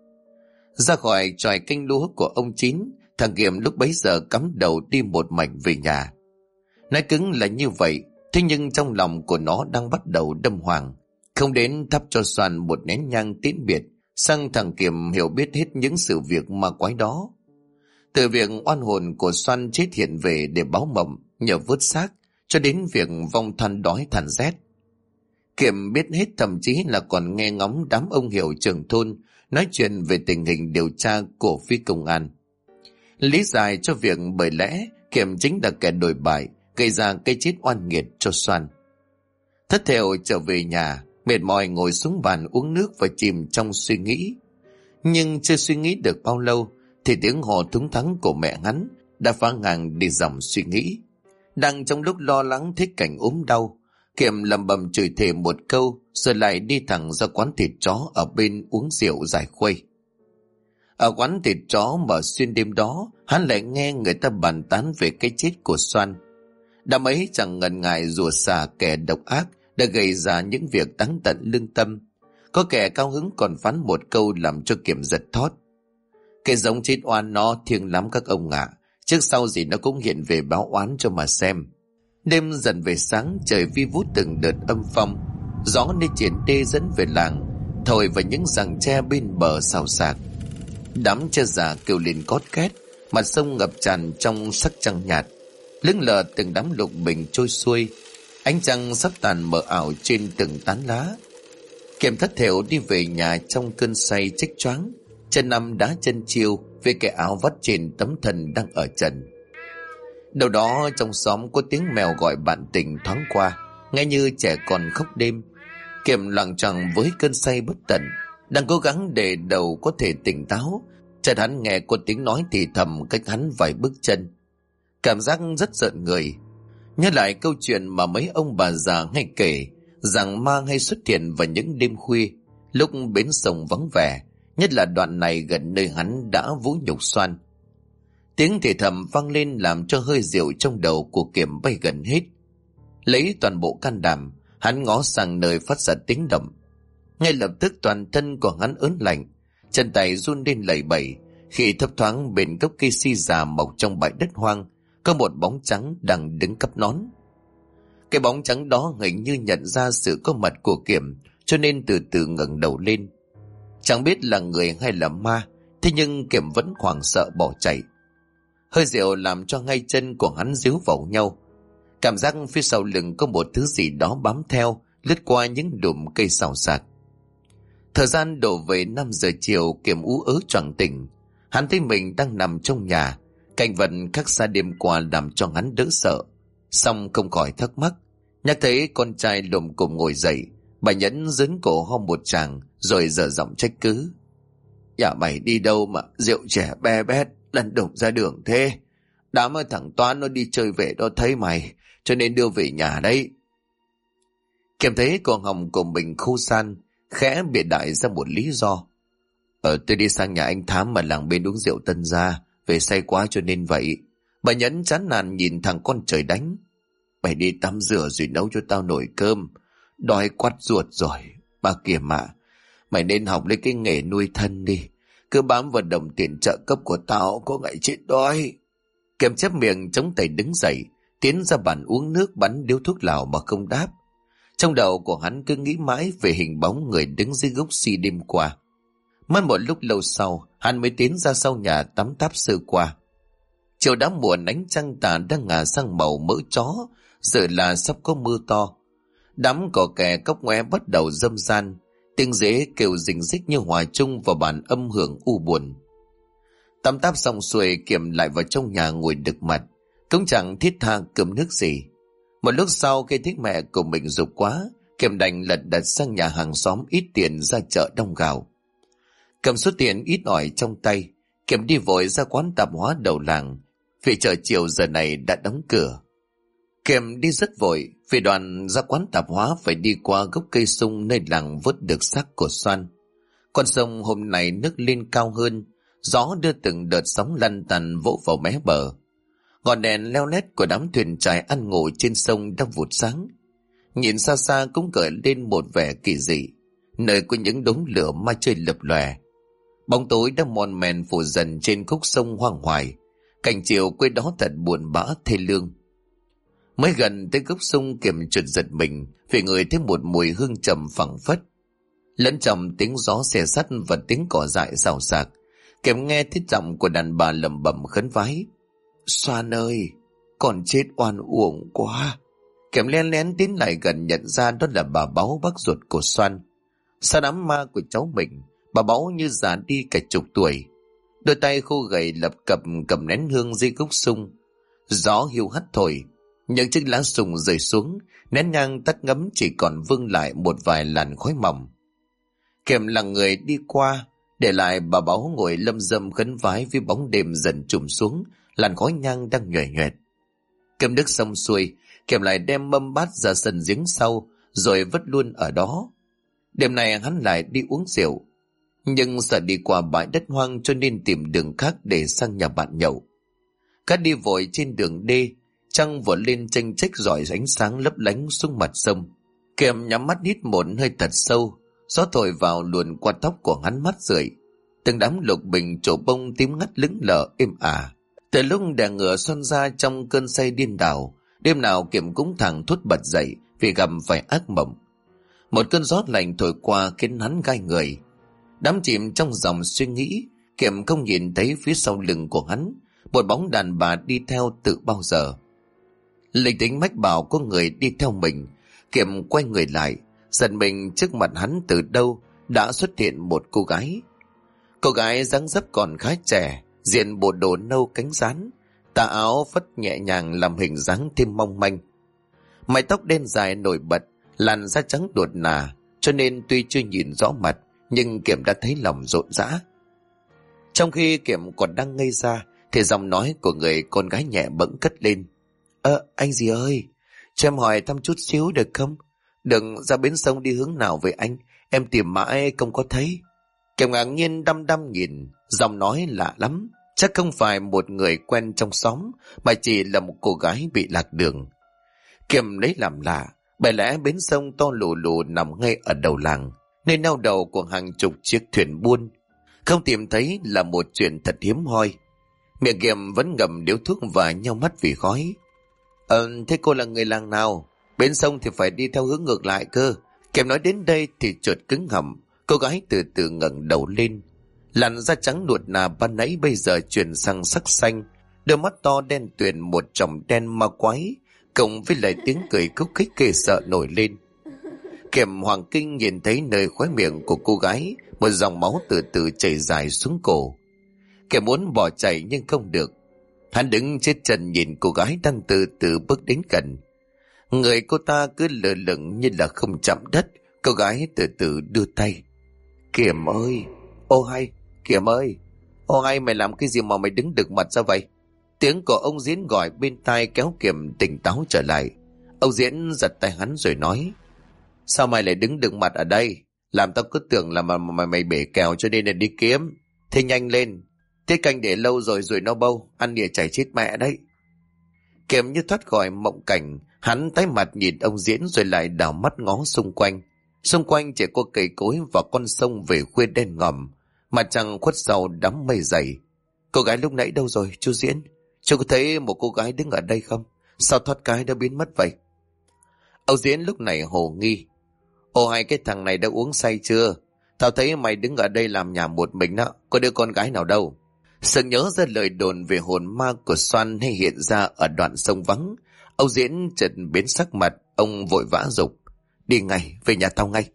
Ra khỏi chòi canh lúa của ông Chín, thằng Kiểm lúc bấy giờ cắm đầu đi một mạch về nhà. Nói cứng là như vậy, thế nhưng trong lòng của nó đang bắt đầu đâm hoàng. Không đến thắp cho Xoan một nén nhang tiễn biệt, sang thằng Kiểm hiểu biết hết những sự việc ma quái đó. Từ việc oan hồn của Xoan chết hiện về để báo mộng nhờ vớt xác, cho đến việc vong than đói than rét. Kiểm biết hết, thậm chí là còn nghe ngóng đám ông hiệu trưởng thôn nói chuyện về tình hình điều tra của phía công an. Lý giải cho việc bởi lẽ Kiểm chính là kẻ đổi bại, gây ra cái chết oan nghiệt cho Xoan. Thất thểu trở về nhà, mệt mỏi ngồi xuống bàn uống nước và chìm trong suy nghĩ. Nhưng chưa suy nghĩ được bao lâu thì tiếng hò thúng thắng của mẹ hắn đã phá ngang đi dòng suy nghĩ. Đang trong lúc lo lắng thấy cảnh ốm đau, Kiểm lẩm bẩm chửi thề một câu rồi lại đi thẳng ra quán thịt chó ở bên uống rượu giải khuây. Ở quán thịt chó mở xuyên đêm đó, hắn lại nghe người ta bàn tán về cái chết của Xoan. Đám ấy chẳng ngần ngại rủa xả kẻ độc ác đã gây ra những việc đáng tận lương tâm. Có kẻ cao hứng còn phán một câu làm cho Kiểm giật thót. Cái giống chết oan nó thiêng lắm các ông ạ, trước sau gì nó cũng hiện về báo oán cho mà xem. Đêm dần về sáng, trời vi vút từng đợt âm phong, gió nơi triển đê dẫn về làng thổi vào những giằng tre bên bờ xào xạc. Đám tre già kêu lên cót két, mặt sông ngập tràn trong sắc trăng nhạt, lững lờ từng đám lục bình trôi xuôi, ánh trăng sắp tàn mờ ảo trên từng tán lá. Kiểm thất thểu đi về nhà trong cơn say chích choáng, chân nằm đá chân chiêu về cái áo vắt trên tấm thân đang ở trần. Đâu đó trong xóm có tiếng mèo gọi bạn tình thoáng qua, nghe như trẻ con khóc đêm. Kiểm loạng choạng với cơn say bất tận, đang cố gắng để đầu có thể tỉnh táo, chợt hắn nghe có tiếng nói thì thầm cách hắn vài bước chân. Cảm giác rất giận người, nhớ lại câu chuyện mà mấy ông bà già hay kể rằng ma hay xuất hiện vào những đêm khuya lúc bến sông vắng vẻ, nhất là đoạn này gần nơi hắn đã vũ nhục Xoan. Tiếng thì thầm vang lên làm cho hơi rượu trong đầu của Kiểm bay gần hết. Lấy toàn bộ can đảm, hắn ngó sang nơi phát ra tiếng động. Ngay lập tức toàn thân của hắn ớn lạnh, chân tay run lên lẩy bẩy khi thấp thoáng bên gốc cây si già mọc trong bãi đất hoang có một bóng trắng đang đứng cắp nón. Cái bóng trắng đó hình như nhận ra sự có mặt của Kiểm, cho nên từ từ ngẩng đầu lên. Chẳng biết là người hay là ma, thế nhưng Kiểm vẫn hoảng sợ bỏ chạy. Hơi rượu làm cho ngay chân của hắn díu vào nhau. Cảm giác phía sau lưng có một thứ gì đó bám theo, lướt qua những đùm cây xào xạc. Thời gian đổ về 5 giờ chiều, Kiểm ú ớ choàng tỉnh. Hắn thấy mình đang nằm trong nhà, cảnh vật khác xa đêm qua làm cho hắn đỡ sợ. Xong không khỏi thắc mắc, nhắc thấy con trai lồm cồm ngồi dậy, bà Nhẫn dướn cổ ho một tràng rồi dở giọng trách cứ. Nhà mày đi đâu mà rượu trẻ be bét, lăn đùng ra đường thế? Đám thằng Toán nó đi chơi về đó thấy mày, cho nên đưa về nhà đấy. Kiệm thấy con hồng của mình khô san, khẽ bịa đại ra một lý do. Tôi đi sang nhà anh Thám mà làng bên uống rượu tân gia, về say quá cho nên vậy. Bà Nhẫn chán nản nhìn thằng con trời đánh. Mày đi tắm rửa rồi nấu cho tao nồi cơm, đói quắt ruột rồi. Bà kìa mà, mày nên học lấy cái nghề nuôi thân đi, cứ bám vào đồng tiền trợ cấp của tao có ngày chết đói. Kiệm chép miệng chống tay đứng dậy, tiến ra bàn uống nước bắn điếu thuốc lào mà không đáp. Trong đầu của hắn cứ nghĩ mãi về hình bóng người đứng dưới gốc si đêm qua. Mất một lúc lâu sau, hắn mới tiến ra sau nhà tắm táp sơ qua. Chiều đã muộn, ánh trăng tà đang ngả sang màu mỡ chó, giờ là sắp có mưa to. Đám cỏ kè cốc ngoe bắt đầu râm ran, tiếng dế kêu rình rích như hòa chung vào bản âm hưởng u buồn. Tắm táp xong xuôi, Kiệm lại vào trong nhà ngồi đực mặt, cũng chẳng thiết tha cơm nước gì. Một lúc sau khi thích mẹ của mình giục quá, Kiệm đành lật đật sang nhà hàng xóm ít tiền ra chợ đông gạo. Cầm số tiền ít ỏi trong tay, Kiệm đi vội ra quán tạp hóa đầu làng, vì chợ chiều giờ này đã đóng cửa. Kiệm đi rất vội, vì đoàn ra quán tạp hóa phải đi qua gốc cây sung nơi làng vớt được xác của Xoan. Con sông hôm nay nước lên cao hơn, gió đưa từng đợt sóng lăn tăn vỗ vào mé bờ. Ngọn đèn leo lét của đám thuyền trài ăn ngủ trên sông đang vụt sáng. Nhìn xa xa cũng gợi lên một vẻ kỳ dị, nơi có những đống lửa ma chơi lập lòe. Bóng tối đang mòn mèn phủ dần trên khúc sông hoang hoài. Cảnh chiều quê đó thật buồn bã thê lương. Mới gần tới gốc sông, Kiệm chợt giật mình vì ngửi thấy một mùi hương trầm phảng phất. Lẫn trong tiếng gió xẻ sắt và tiếng cỏ dại xào xạc, Kiệm nghe thấy giọng của đàn bà lẩm bẩm khấn vái. Xoan ơi, con chết oan uổng quá. Kiệm len lén tiến lại gần nhận ra đó là bà Báu, bác ruột của Xoan. Sau đám ma của cháu mình, bà Báu như già đi cả chục tuổi. Đôi tay khô gầy lập cập cầm nén hương dưới gốc sung. Gió hiu hắt thổi, những chiếc lá sung rơi xuống, nén nhang tắt ngấm chỉ còn vương lại một vài làn khói mỏng. Kiệm là người đi qua, để lại bà Báu ngồi lâm dâm khấn vái với bóng đêm dần trùm xuống, làn khói nhang đang nhòe nhoẹt. Cơm nước xong xuôi, Kiệm lại đem mâm bát ra sân giếng sau, rồi vứt luôn ở đó. Đêm này hắn lại đi uống rượu, nhưng sợ đi qua bãi đất hoang cho nên tìm đường khác để sang nhà bạn nhậu. Cá đi vội trên đường đê, trăng vội lên chênh chếch rọi ánh sáng lấp lánh xuống mặt sông. Kiệm nhắm mắt hít một hơi thật sâu, gió thổi vào luồn qua tóc của hắn mát rượi. Từng đám lục bình trổ bông tím ngắt lững lờ êm ả. Từ lúc đè ngựa Xuân ra trong cơn say điên đảo, đêm nào Kiệm cũng thẳng thốt bật dậy vì gặp phải ác mộng. Một cơn gió lạnh thổi qua khiến hắn gai người. Đắm chìm trong dòng suy nghĩ, Kiệm không nhìn thấy phía sau lưng của hắn một bóng đàn bà đi theo từ bao giờ. Linh tính mách bảo có người đi theo mình. Kiệm quay người lại, giật mình trước mặt hắn từ đâu đã xuất hiện một cô gái. Cô gái dáng dấp còn khá trẻ, diện bộ đồ nâu cánh rán, tà áo phất nhẹ nhàng làm hình dáng thêm mong manh. Mái tóc đen dài nổi bật, làn da trắng đột nà, cho nên tuy chưa nhìn rõ mặt, nhưng Kiệm đã thấy lòng rộn rã. Trong khi Kiệm còn đang ngây ra, thì giọng nói của người con gái nhẹ bẫng cất lên. Anh gì ơi, cho em hỏi thăm chút xíu được không? Đừng ra bến sông đi hướng nào với anh, em tìm mãi không có thấy. Kiệm ngạc nhiên đăm đăm nhìn, giọng nói lạ lắm, chắc không phải một người quen trong xóm, mà chỉ là một cô gái bị lạc đường. Kiệm lấy làm lạ, bởi lẽ bến sông to lù lù nằm ngay ở đầu làng, nơi neo đầu của hàng chục chiếc thuyền buôn. Không tìm thấy là một chuyện thật hiếm hoi. Miệng Kiệm vẫn ngậm điếu thuốc và nheo mắt vì khói. Thế cô là người làng nào? Bến sông thì phải đi theo hướng ngược lại cơ. Kiệm nói đến đây thì chợt cứng họng. Cô gái từ từ ngẩng đầu lên. Làn da trắng nuột nà ban nãy bây giờ chuyển sang sắc xanh. Đôi mắt to đen tuyền một tròng đen ma quái, cộng với lại tiếng cười khúc khích ghê sợ nổi lên. Kiệm hoàng kinh nhìn thấy nơi khóe miệng của cô gái một dòng máu từ từ chảy dài xuống cổ. Kiệm muốn bỏ chạy nhưng không được. Hắn đứng chết chân nhìn cô gái đang từ từ bước đến gần. Người cô ta cứ lơ lửng như là không chạm đất. Cô gái từ từ đưa tay. Kiệm ơi, ô hay, Kiểm ơi, ô hay mày làm cái gì mà mày đứng đực mặt ra vậy? Tiếng của ông Diễn gọi bên tai kéo Kiểm tỉnh táo trở lại. Ông Diễn giật tay hắn rồi nói: Sao mày lại đứng đực mặt ở đây? Làm tao cứ tưởng là mày bể kèo cho nên là đi kiếm. Thế nhanh lên, thế canh để lâu rồi rồi nó bâu, ăn đỉa chảy chết mẹ đấy. Kiểm như thoát khỏi mộng cảnh, hắn tái mặt nhìn ông Diễn rồi lại đảo mắt ngó xung quanh. Xung quanh chỉ có cây cối và con sông về khuya đen ngòm, mặt trăng khuất sau đám mây dày. Cô gái lúc nãy đâu rồi chú Diễn? Chú có thấy một cô gái đứng ở đây không? Sao thoát cái đã biến mất vậy? Ông Diễn lúc này hồ nghi: Ồ, hai cái thằng này đã uống say chưa? Tao thấy mày đứng ở đây làm nhà một mình đó, có đứa con gái nào đâu. Sự nhớ ra lời đồn về hồn ma của Xoan hay hiện ra ở đoạn sông vắng, ông Diễn chợt biến sắc mặt, ông vội vã giục: Đi ngay, về nhà tao ngay.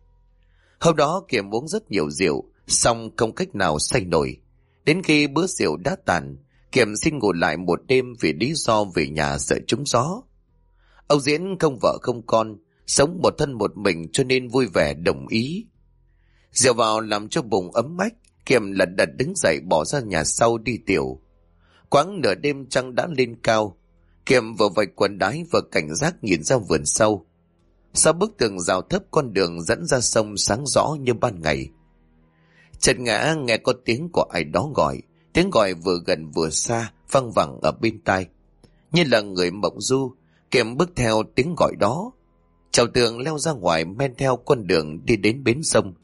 Hôm đó Kiểm uống rất nhiều rượu, xong không cách nào say nổi. Đến khi bữa rượu đã tàn, Kiểm xin ngủ lại một đêm vì lý do về nhà sợ trúng gió. Ông Diễn không vợ không con, sống một thân một mình cho nên vui vẻ đồng ý. Rượu vào làm cho bụng ấm ách, Kiểm lật đật đứng dậy bỏ ra nhà sau đi tiểu. Quãng nửa đêm trăng đã lên cao, Kiểm vừa vạch quần đái vừa cảnh giác nhìn ra vườn sau. Sau bức tường rào thấp, con đường dẫn ra sông sáng rõ như ban ngày. Chợt ngã nghe có tiếng của ai đó gọi, tiếng gọi vừa gần vừa xa, văng vẳng ở bên tai. Như là người mộng du, Kiểm bước theo tiếng gọi đó, trèo tường leo ra ngoài, men theo con đường đi đến bến sông.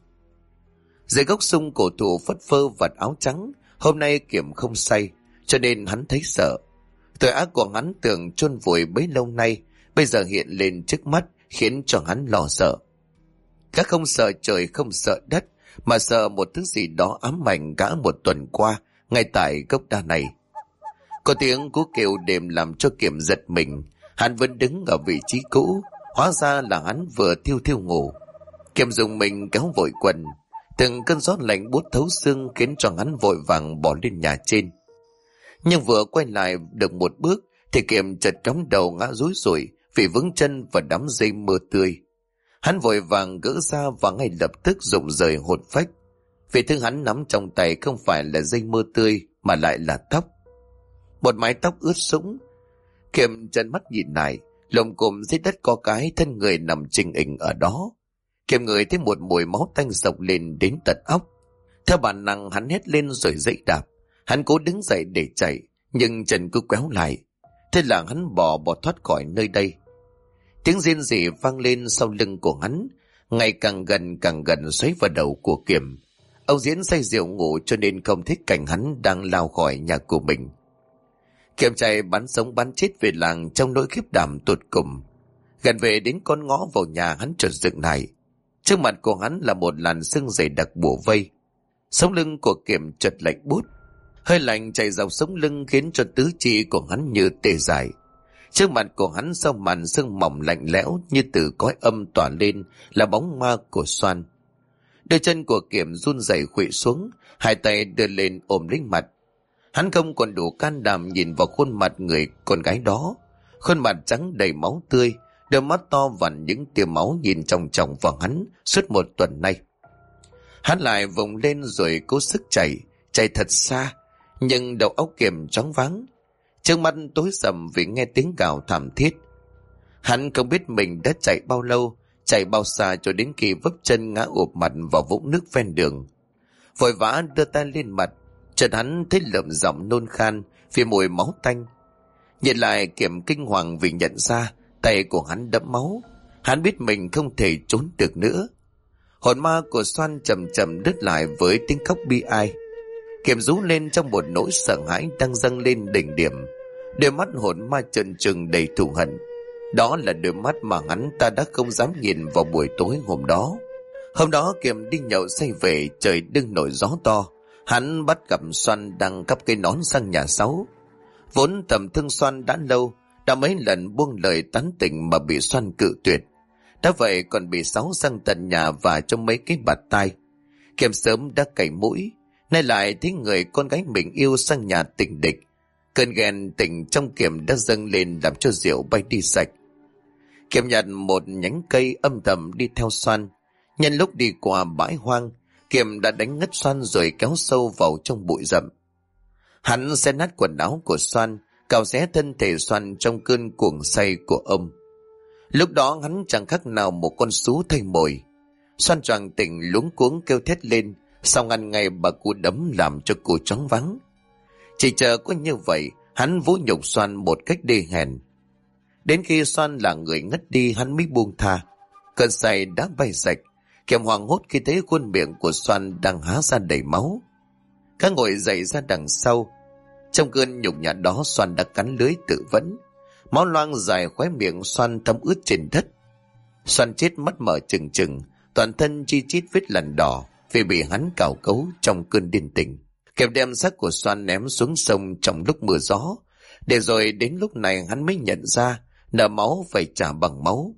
Dưới gốc sung cổ thụ phất phơ vạt áo trắng, hôm nay Kiểm không say, cho nên hắn thấy sợ. Tội ác của hắn tưởng chôn vùi bấy lâu nay, bây giờ hiện lên trước mắt, khiến cho hắn lo sợ. Gã không sợ trời không sợ đất, mà sợ một thứ gì đó ám ảnh gã một tuần qua, ngay tại gốc đa này. Có tiếng cú kêu đêm làm cho Kiểm giật mình. Hắn vẫn đứng ở vị trí cũ, hóa ra là hắn vừa thiêu thiêu ngủ. Kiểm dùng mình kéo vội quần, từng cơn gió lạnh buốt thấu xương khiến cho hắn vội vàng bỏ lên nhà trên. Nhưng vừa quay lại được một bước thì Kiểm chợt cắm đầu ngã rúi rủi vì vướng chân vào đám dây mơ tươi. Hắn vội vàng gỡ ra và ngay lập tức rụng rời hồn phách. Vì thứ hắn nắm trong tay không phải là dây mơ tươi mà lại là tóc. Một mái tóc ướt sũng. Kiểm trợn mắt nhìn lại, lồng cụm dưới đất có cái thân người nằm chình ình ở đó. Kiểm ngửi thấy một mùi máu tanh sộc lên đến tận óc. Theo bản năng hắn hét lên rồi dậy đạp. Hắn cố đứng dậy để chạy, nhưng chân cứ quéo lại. Thế là hắn bò thoát khỏi nơi đây. Tiếng rên rỉ vang lên sau lưng của hắn, ngày càng gần xoáy vào đầu của Kiểm. Ông Diễn say rượu ngủ cho nên không thích cảnh hắn đang lao khỏi nhà của mình. Kiểm chạy bắn sống bắn chết về làng trong nỗi khiếp đảm tột cùng. Gần về đến con ngõ vào nhà, hắn chợt dừng lại. Trước mặt của hắn là một làn sương dày đặc bủa vây. Sống lưng của Kiểm chợt lạnh buốt, hơi lạnh chảy dọc sống lưng khiến cho tứ chi của hắn như tê dại. Trước mặt của hắn sau màn sương mỏng lạnh lẽo như từ cõi âm tỏa lên là bóng ma của Xoan. Đôi chân của Kiểm run rẩy khuỵu xuống, hai tay đưa lên ôm lấy mặt. Hắn không còn đủ can đảm nhìn vào khuôn mặt người con gái đó. Khuôn mặt trắng đầy máu tươi, đôi mắt to vằn những tia máu nhìn chòng chòng vào hắn suốt một tuần nay. Hắn lại vùng lên rồi cố sức chạy thật xa, nhưng đầu óc Kiểm choáng váng. Trước mắt tối sầm vì nghe tiếng gào thảm thiết. Hắn không biết mình đã chạy bao lâu, chạy bao xa cho đến khi vấp chân ngã ụp mặt vào vũng nước ven đường. Vội vã đưa tay lên mặt, chợt hắn thấy lợm giọng nôn khan vì mùi máu tanh. Nhìn lại Kiểm kinh hoàng vì nhận ra tay của hắn đẫm máu. Hắn biết mình không thể trốn được nữa. Hồn ma của Xoan chậm chậm đứt lại với tiếng khóc bi ai. Kiểm rú lên trong một nỗi sợ hãi đang dâng lên đỉnh điểm. Đôi mắt hồn ma trợn trừng đầy thù hận. Đó là đôi mắt mà hắn ta đã không dám nhìn vào buổi tối hôm đó. Hôm đó Kiểm đi nhậu say về, trời đương nổi gió to. Hắn bắt gặp Xoan đang cắp cây nón sang nhà Sáu. Vốn tầm thương Xoan đã lâu, đã mấy lần buông lời tán tỉnh mà bị Xoan cự tuyệt. Đã vậy còn bị Sáu sang tận nhà và cho mấy cái bạt tai. Kiểm sớm đã cày mũi, nay lại thấy người con gái mình yêu sang nhà tình địch. Cơn ghen tình trong Kiểm đã dâng lên làm cho rượu bay đi sạch. Kiểm nhặt một nhánh cây âm thầm đi theo Xoan. Nhân lúc đi qua bãi hoang, Kiệm đã đánh ngất Xoan rồi kéo sâu vào trong bụi rậm. Hắn xé nát quần áo của Xoan, cào xé thân thể Xoan trong cơn cuồng say của ông. Lúc đó hắn chẳng khác nào một con sú thay mồi. Xoan choàng tỉnh luống cuống kêu thét lên, xong ăn ngay bà cú đấm làm cho cô choáng váng. Chỉ chờ có như vậy, hắn vũ nhục Xoan một cách đê hèn. Đến khi Xoan là người ngất đi, hắn mới buông tha. Cơn say đã bay sạch, Kiệm hoảng hốt khi thấy khuôn miệng của Xoan đang há ra đầy máu. Khá ngồi dậy ra đằng sau. Trong cơn nhục nhã đó, Xoan đã cắn lưới tự vẫn. Máu loang dài khóe miệng Xoan thấm ướt trên đất. Xoan chết mắt mở trừng trừng, toàn thân chi chít vết lằn đỏ vì bị hắn cào cấu trong cơn điên tình. Kiệm đem xác của Xoan ném xuống sông trong lúc mưa gió, để rồi đến lúc này hắn mới nhận ra nợ máu phải trả bằng máu.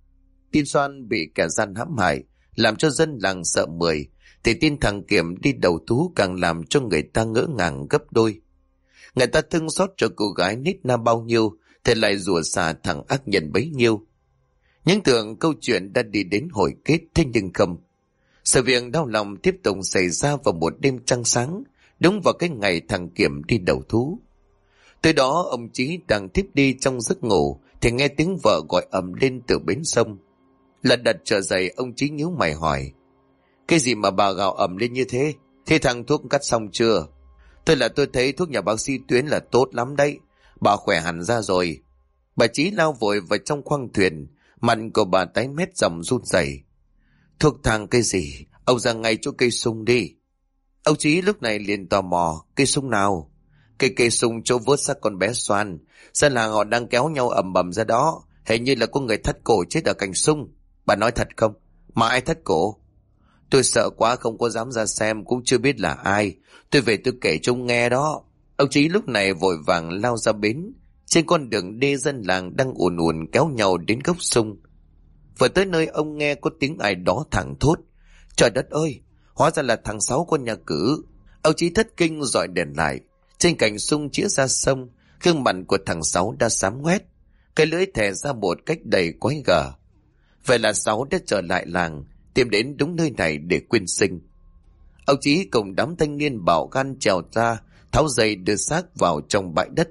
Tin Xoan bị kẻ gian hãm hại làm cho dân làng sợ mười, thì tin thằng Kiệm đi đầu thú càng làm cho người ta ngỡ ngàng gấp đôi. Người ta thương xót cho cô gái nít na bao nhiêu thì lại rủa xả thằng ác nhân bấy nhiêu. Những tưởng câu chuyện đã đi đến hồi kết, thế nhưng không. Sự việc đau lòng tiếp tục xảy ra vào một đêm trăng sáng, đúng vào cái ngày thằng Kiệm đi đầu thú. Tới đó ông Chí đang thiếp đi trong giấc ngủ thì nghe tiếng vợ gọi ầm lên từ bến sông. Lật đật trở dậy, ông Chí nhíu mày hỏi: cái gì mà bà gào ầm lên như thế? Thế thằng thuốc cắt xong chưa? Tôi thấy thuốc nhà bác sĩ Tuyến là tốt lắm đấy, bà khỏe hẳn ra rồi. Bà Chí lao vội vào trong khoang thuyền, mặt của bà tái mét dòng run rẩy. Thuốc thang cái gì? Ông ra ngay chỗ cây sung đi. Ông Chí lúc này liền tò mò: cây sung nào? Cây sung chỗ vớt xác con bé Xoan. Dân làng họ đang kéo nhau ầm ầm ra đó, hình như là có người thắt cổ chết ở cạnh sung. Bà nói thật không? Mà ai thắt cổ? Tôi sợ quá không có dám ra xem, cũng chưa biết là ai. Tôi về tôi kể cho ông nghe đó. Ông Chí lúc này vội vàng lao ra bến. Trên con đường đê, dân làng đang ùn ùn kéo nhau đến gốc sung. Vừa tới nơi, ông nghe có tiếng ai đó thẳng thốt: trời đất ơi, hóa ra là thằng Sáu con nhà Cử. Ông Chí thất kinh dọi đèn lại. Trên cành sung chĩa ra sông, gương mặt của thằng Sáu đã xám ngoét, cái lưỡi thè ra một cách đầy quái gở. Vậy là Sáu đã trở lại làng, tìm đến đúng nơi này để quyên sinh. Ông Chí cùng đám thanh niên bảo gan trèo ra, tháo dây đưa xác vào trong bãi đất.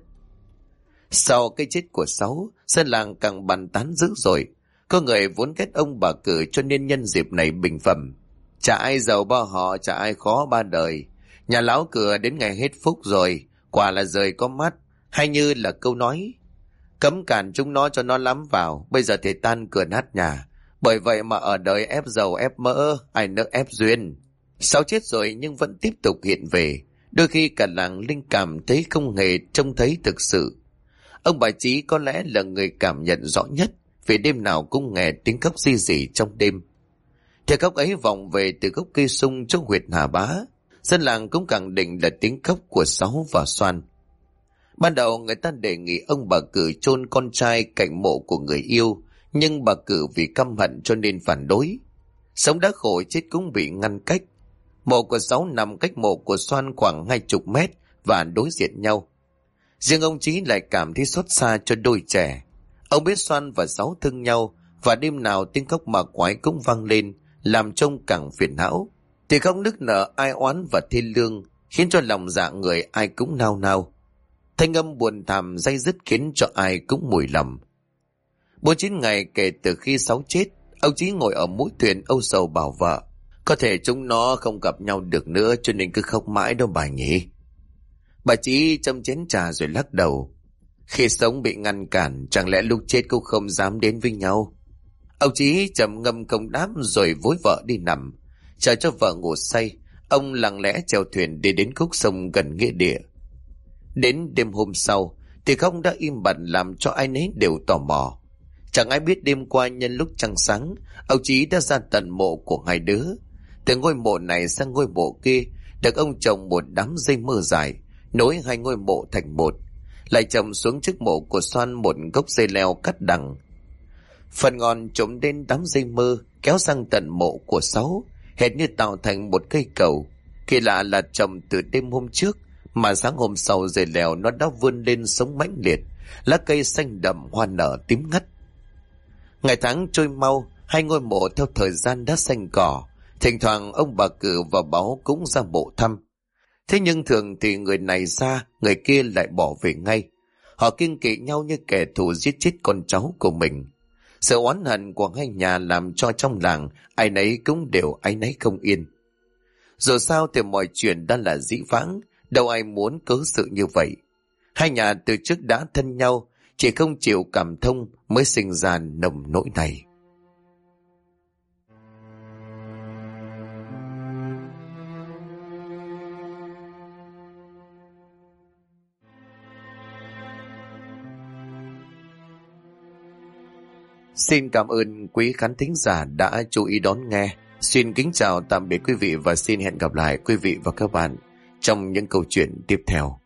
Sau cái chết của Sáu, dân làng càng bàn tán dữ dội. Có người vốn ghét ông bà Cử, cho nên nhân dịp này bình phẩm: chả ai giàu ba họ, chả ai khó ba đời. Nhà lão Cử đến ngày hết phúc rồi, quả là rời có mắt. Hay như là câu nói: cấm cản chúng nó cho nó lắm vào, bây giờ thì tan cửa nát nhà. Bởi vậy mà ở đời ép giàu ép mỡ, ai nỡ ép duyên. Sáu chết rồi nhưng vẫn tiếp tục hiện về. Đôi khi cả làng linh cảm thấy không hề trông thấy thực sự. Ông bà Chí có lẽ là người cảm nhận rõ nhất, vì đêm nào cũng nghe tiếng khóc ri rỉ trong đêm. Tiếng khóc ấy vọng về từ gốc cây sung trong huyệt Hà Bá. Dân làng cũng khẳng định là tiếng khóc của Sáu và Xoan. Ban đầu người ta đề nghị ông bà Cử chôn con trai cạnh mộ của người yêu, nhưng bà Cử vì căm hận cho nên phản đối. Sống đã khổ, chết cũng bị ngăn cách. Mộ của Sáu nằm cách mộ của Xoan khoảng 20 mét và đối diện nhau. Riêng ông Chí lại cảm thấy xót xa cho đôi trẻ. Ông biết Xoan và Sáu thương nhau, và đêm nào tiếng khóc ma quái cũng vang lên, làm trông càng phiền não. Thì không nức nở ai oán và thê lương, khiến cho lòng dạ người ai cũng nao nao. Thanh âm buồn thảm day dứt khiến cho ai cũng mùi lòng. 49 ngày kể từ khi Sáu chết, ông Chí ngồi ở mũi thuyền âu sầu bảo vợ: có thể chúng nó không gặp nhau được nữa, cho nên cứ khóc mãi đâu bà nhỉ. Bà Chí châm chén trà rồi lắc đầu: khi sống bị ngăn cản, chẳng lẽ lúc chết cũng không dám đến với nhau. Ông Chí trầm ngâm không đáp rồi vối vợ đi nằm. Chờ cho vợ ngủ say, ông lặng lẽ chèo thuyền đi đến khúc sông gần nghĩa địa. Đến đêm hôm sau thì không đã im bặt, làm cho ai nấy đều tò mò. Chẳng ai biết đêm qua nhân lúc trăng sáng, ông Chí đã ra tận mộ của hai đứa. Từ ngôi mộ này sang ngôi mộ kia được ông trồng một đám dây mơ dài, nối hai ngôi mộ thành một. Lại trồng xuống trước mộ của Xoan một gốc dây leo cắt đằng. Phần ngọn trộm đến đám dây mơ kéo sang tận mộ của Sáu, hệt như tạo thành một cây cầu. Kỳ lạ là trồng từ đêm hôm trước, mà sáng hôm sau dây leo nó đã vươn lên sống mãnh liệt, lá cây xanh đậm, hoa nở tím ngắt. Ngày tháng trôi mau, hai ngôi mộ theo thời gian đã xanh cỏ, Thỉnh thoảng ông bà Cử và Báo cũng ra bộ thăm. Thế nhưng thường thì người này ra, người kia lại bỏ về ngay. Họ kiêng kỵ nhau như kẻ thù giết chết con cháu của mình. Sự oán hận của hai nhà làm cho trong làng ai nấy cũng đều áy náy không yên. Dù sao thì mọi chuyện đã là dĩ vãng, đâu ai muốn cớ sự như vậy. Hai nhà từ trước đã thân nhau, chỉ không chịu cảm thông mới sinh ra nồng nỗi này. Xin cảm ơn quý khán thính giả đã chú ý đón nghe. Xin kính chào tạm biệt quý vị và xin hẹn gặp lại quý vị và các bạn trong những câu chuyện tiếp theo.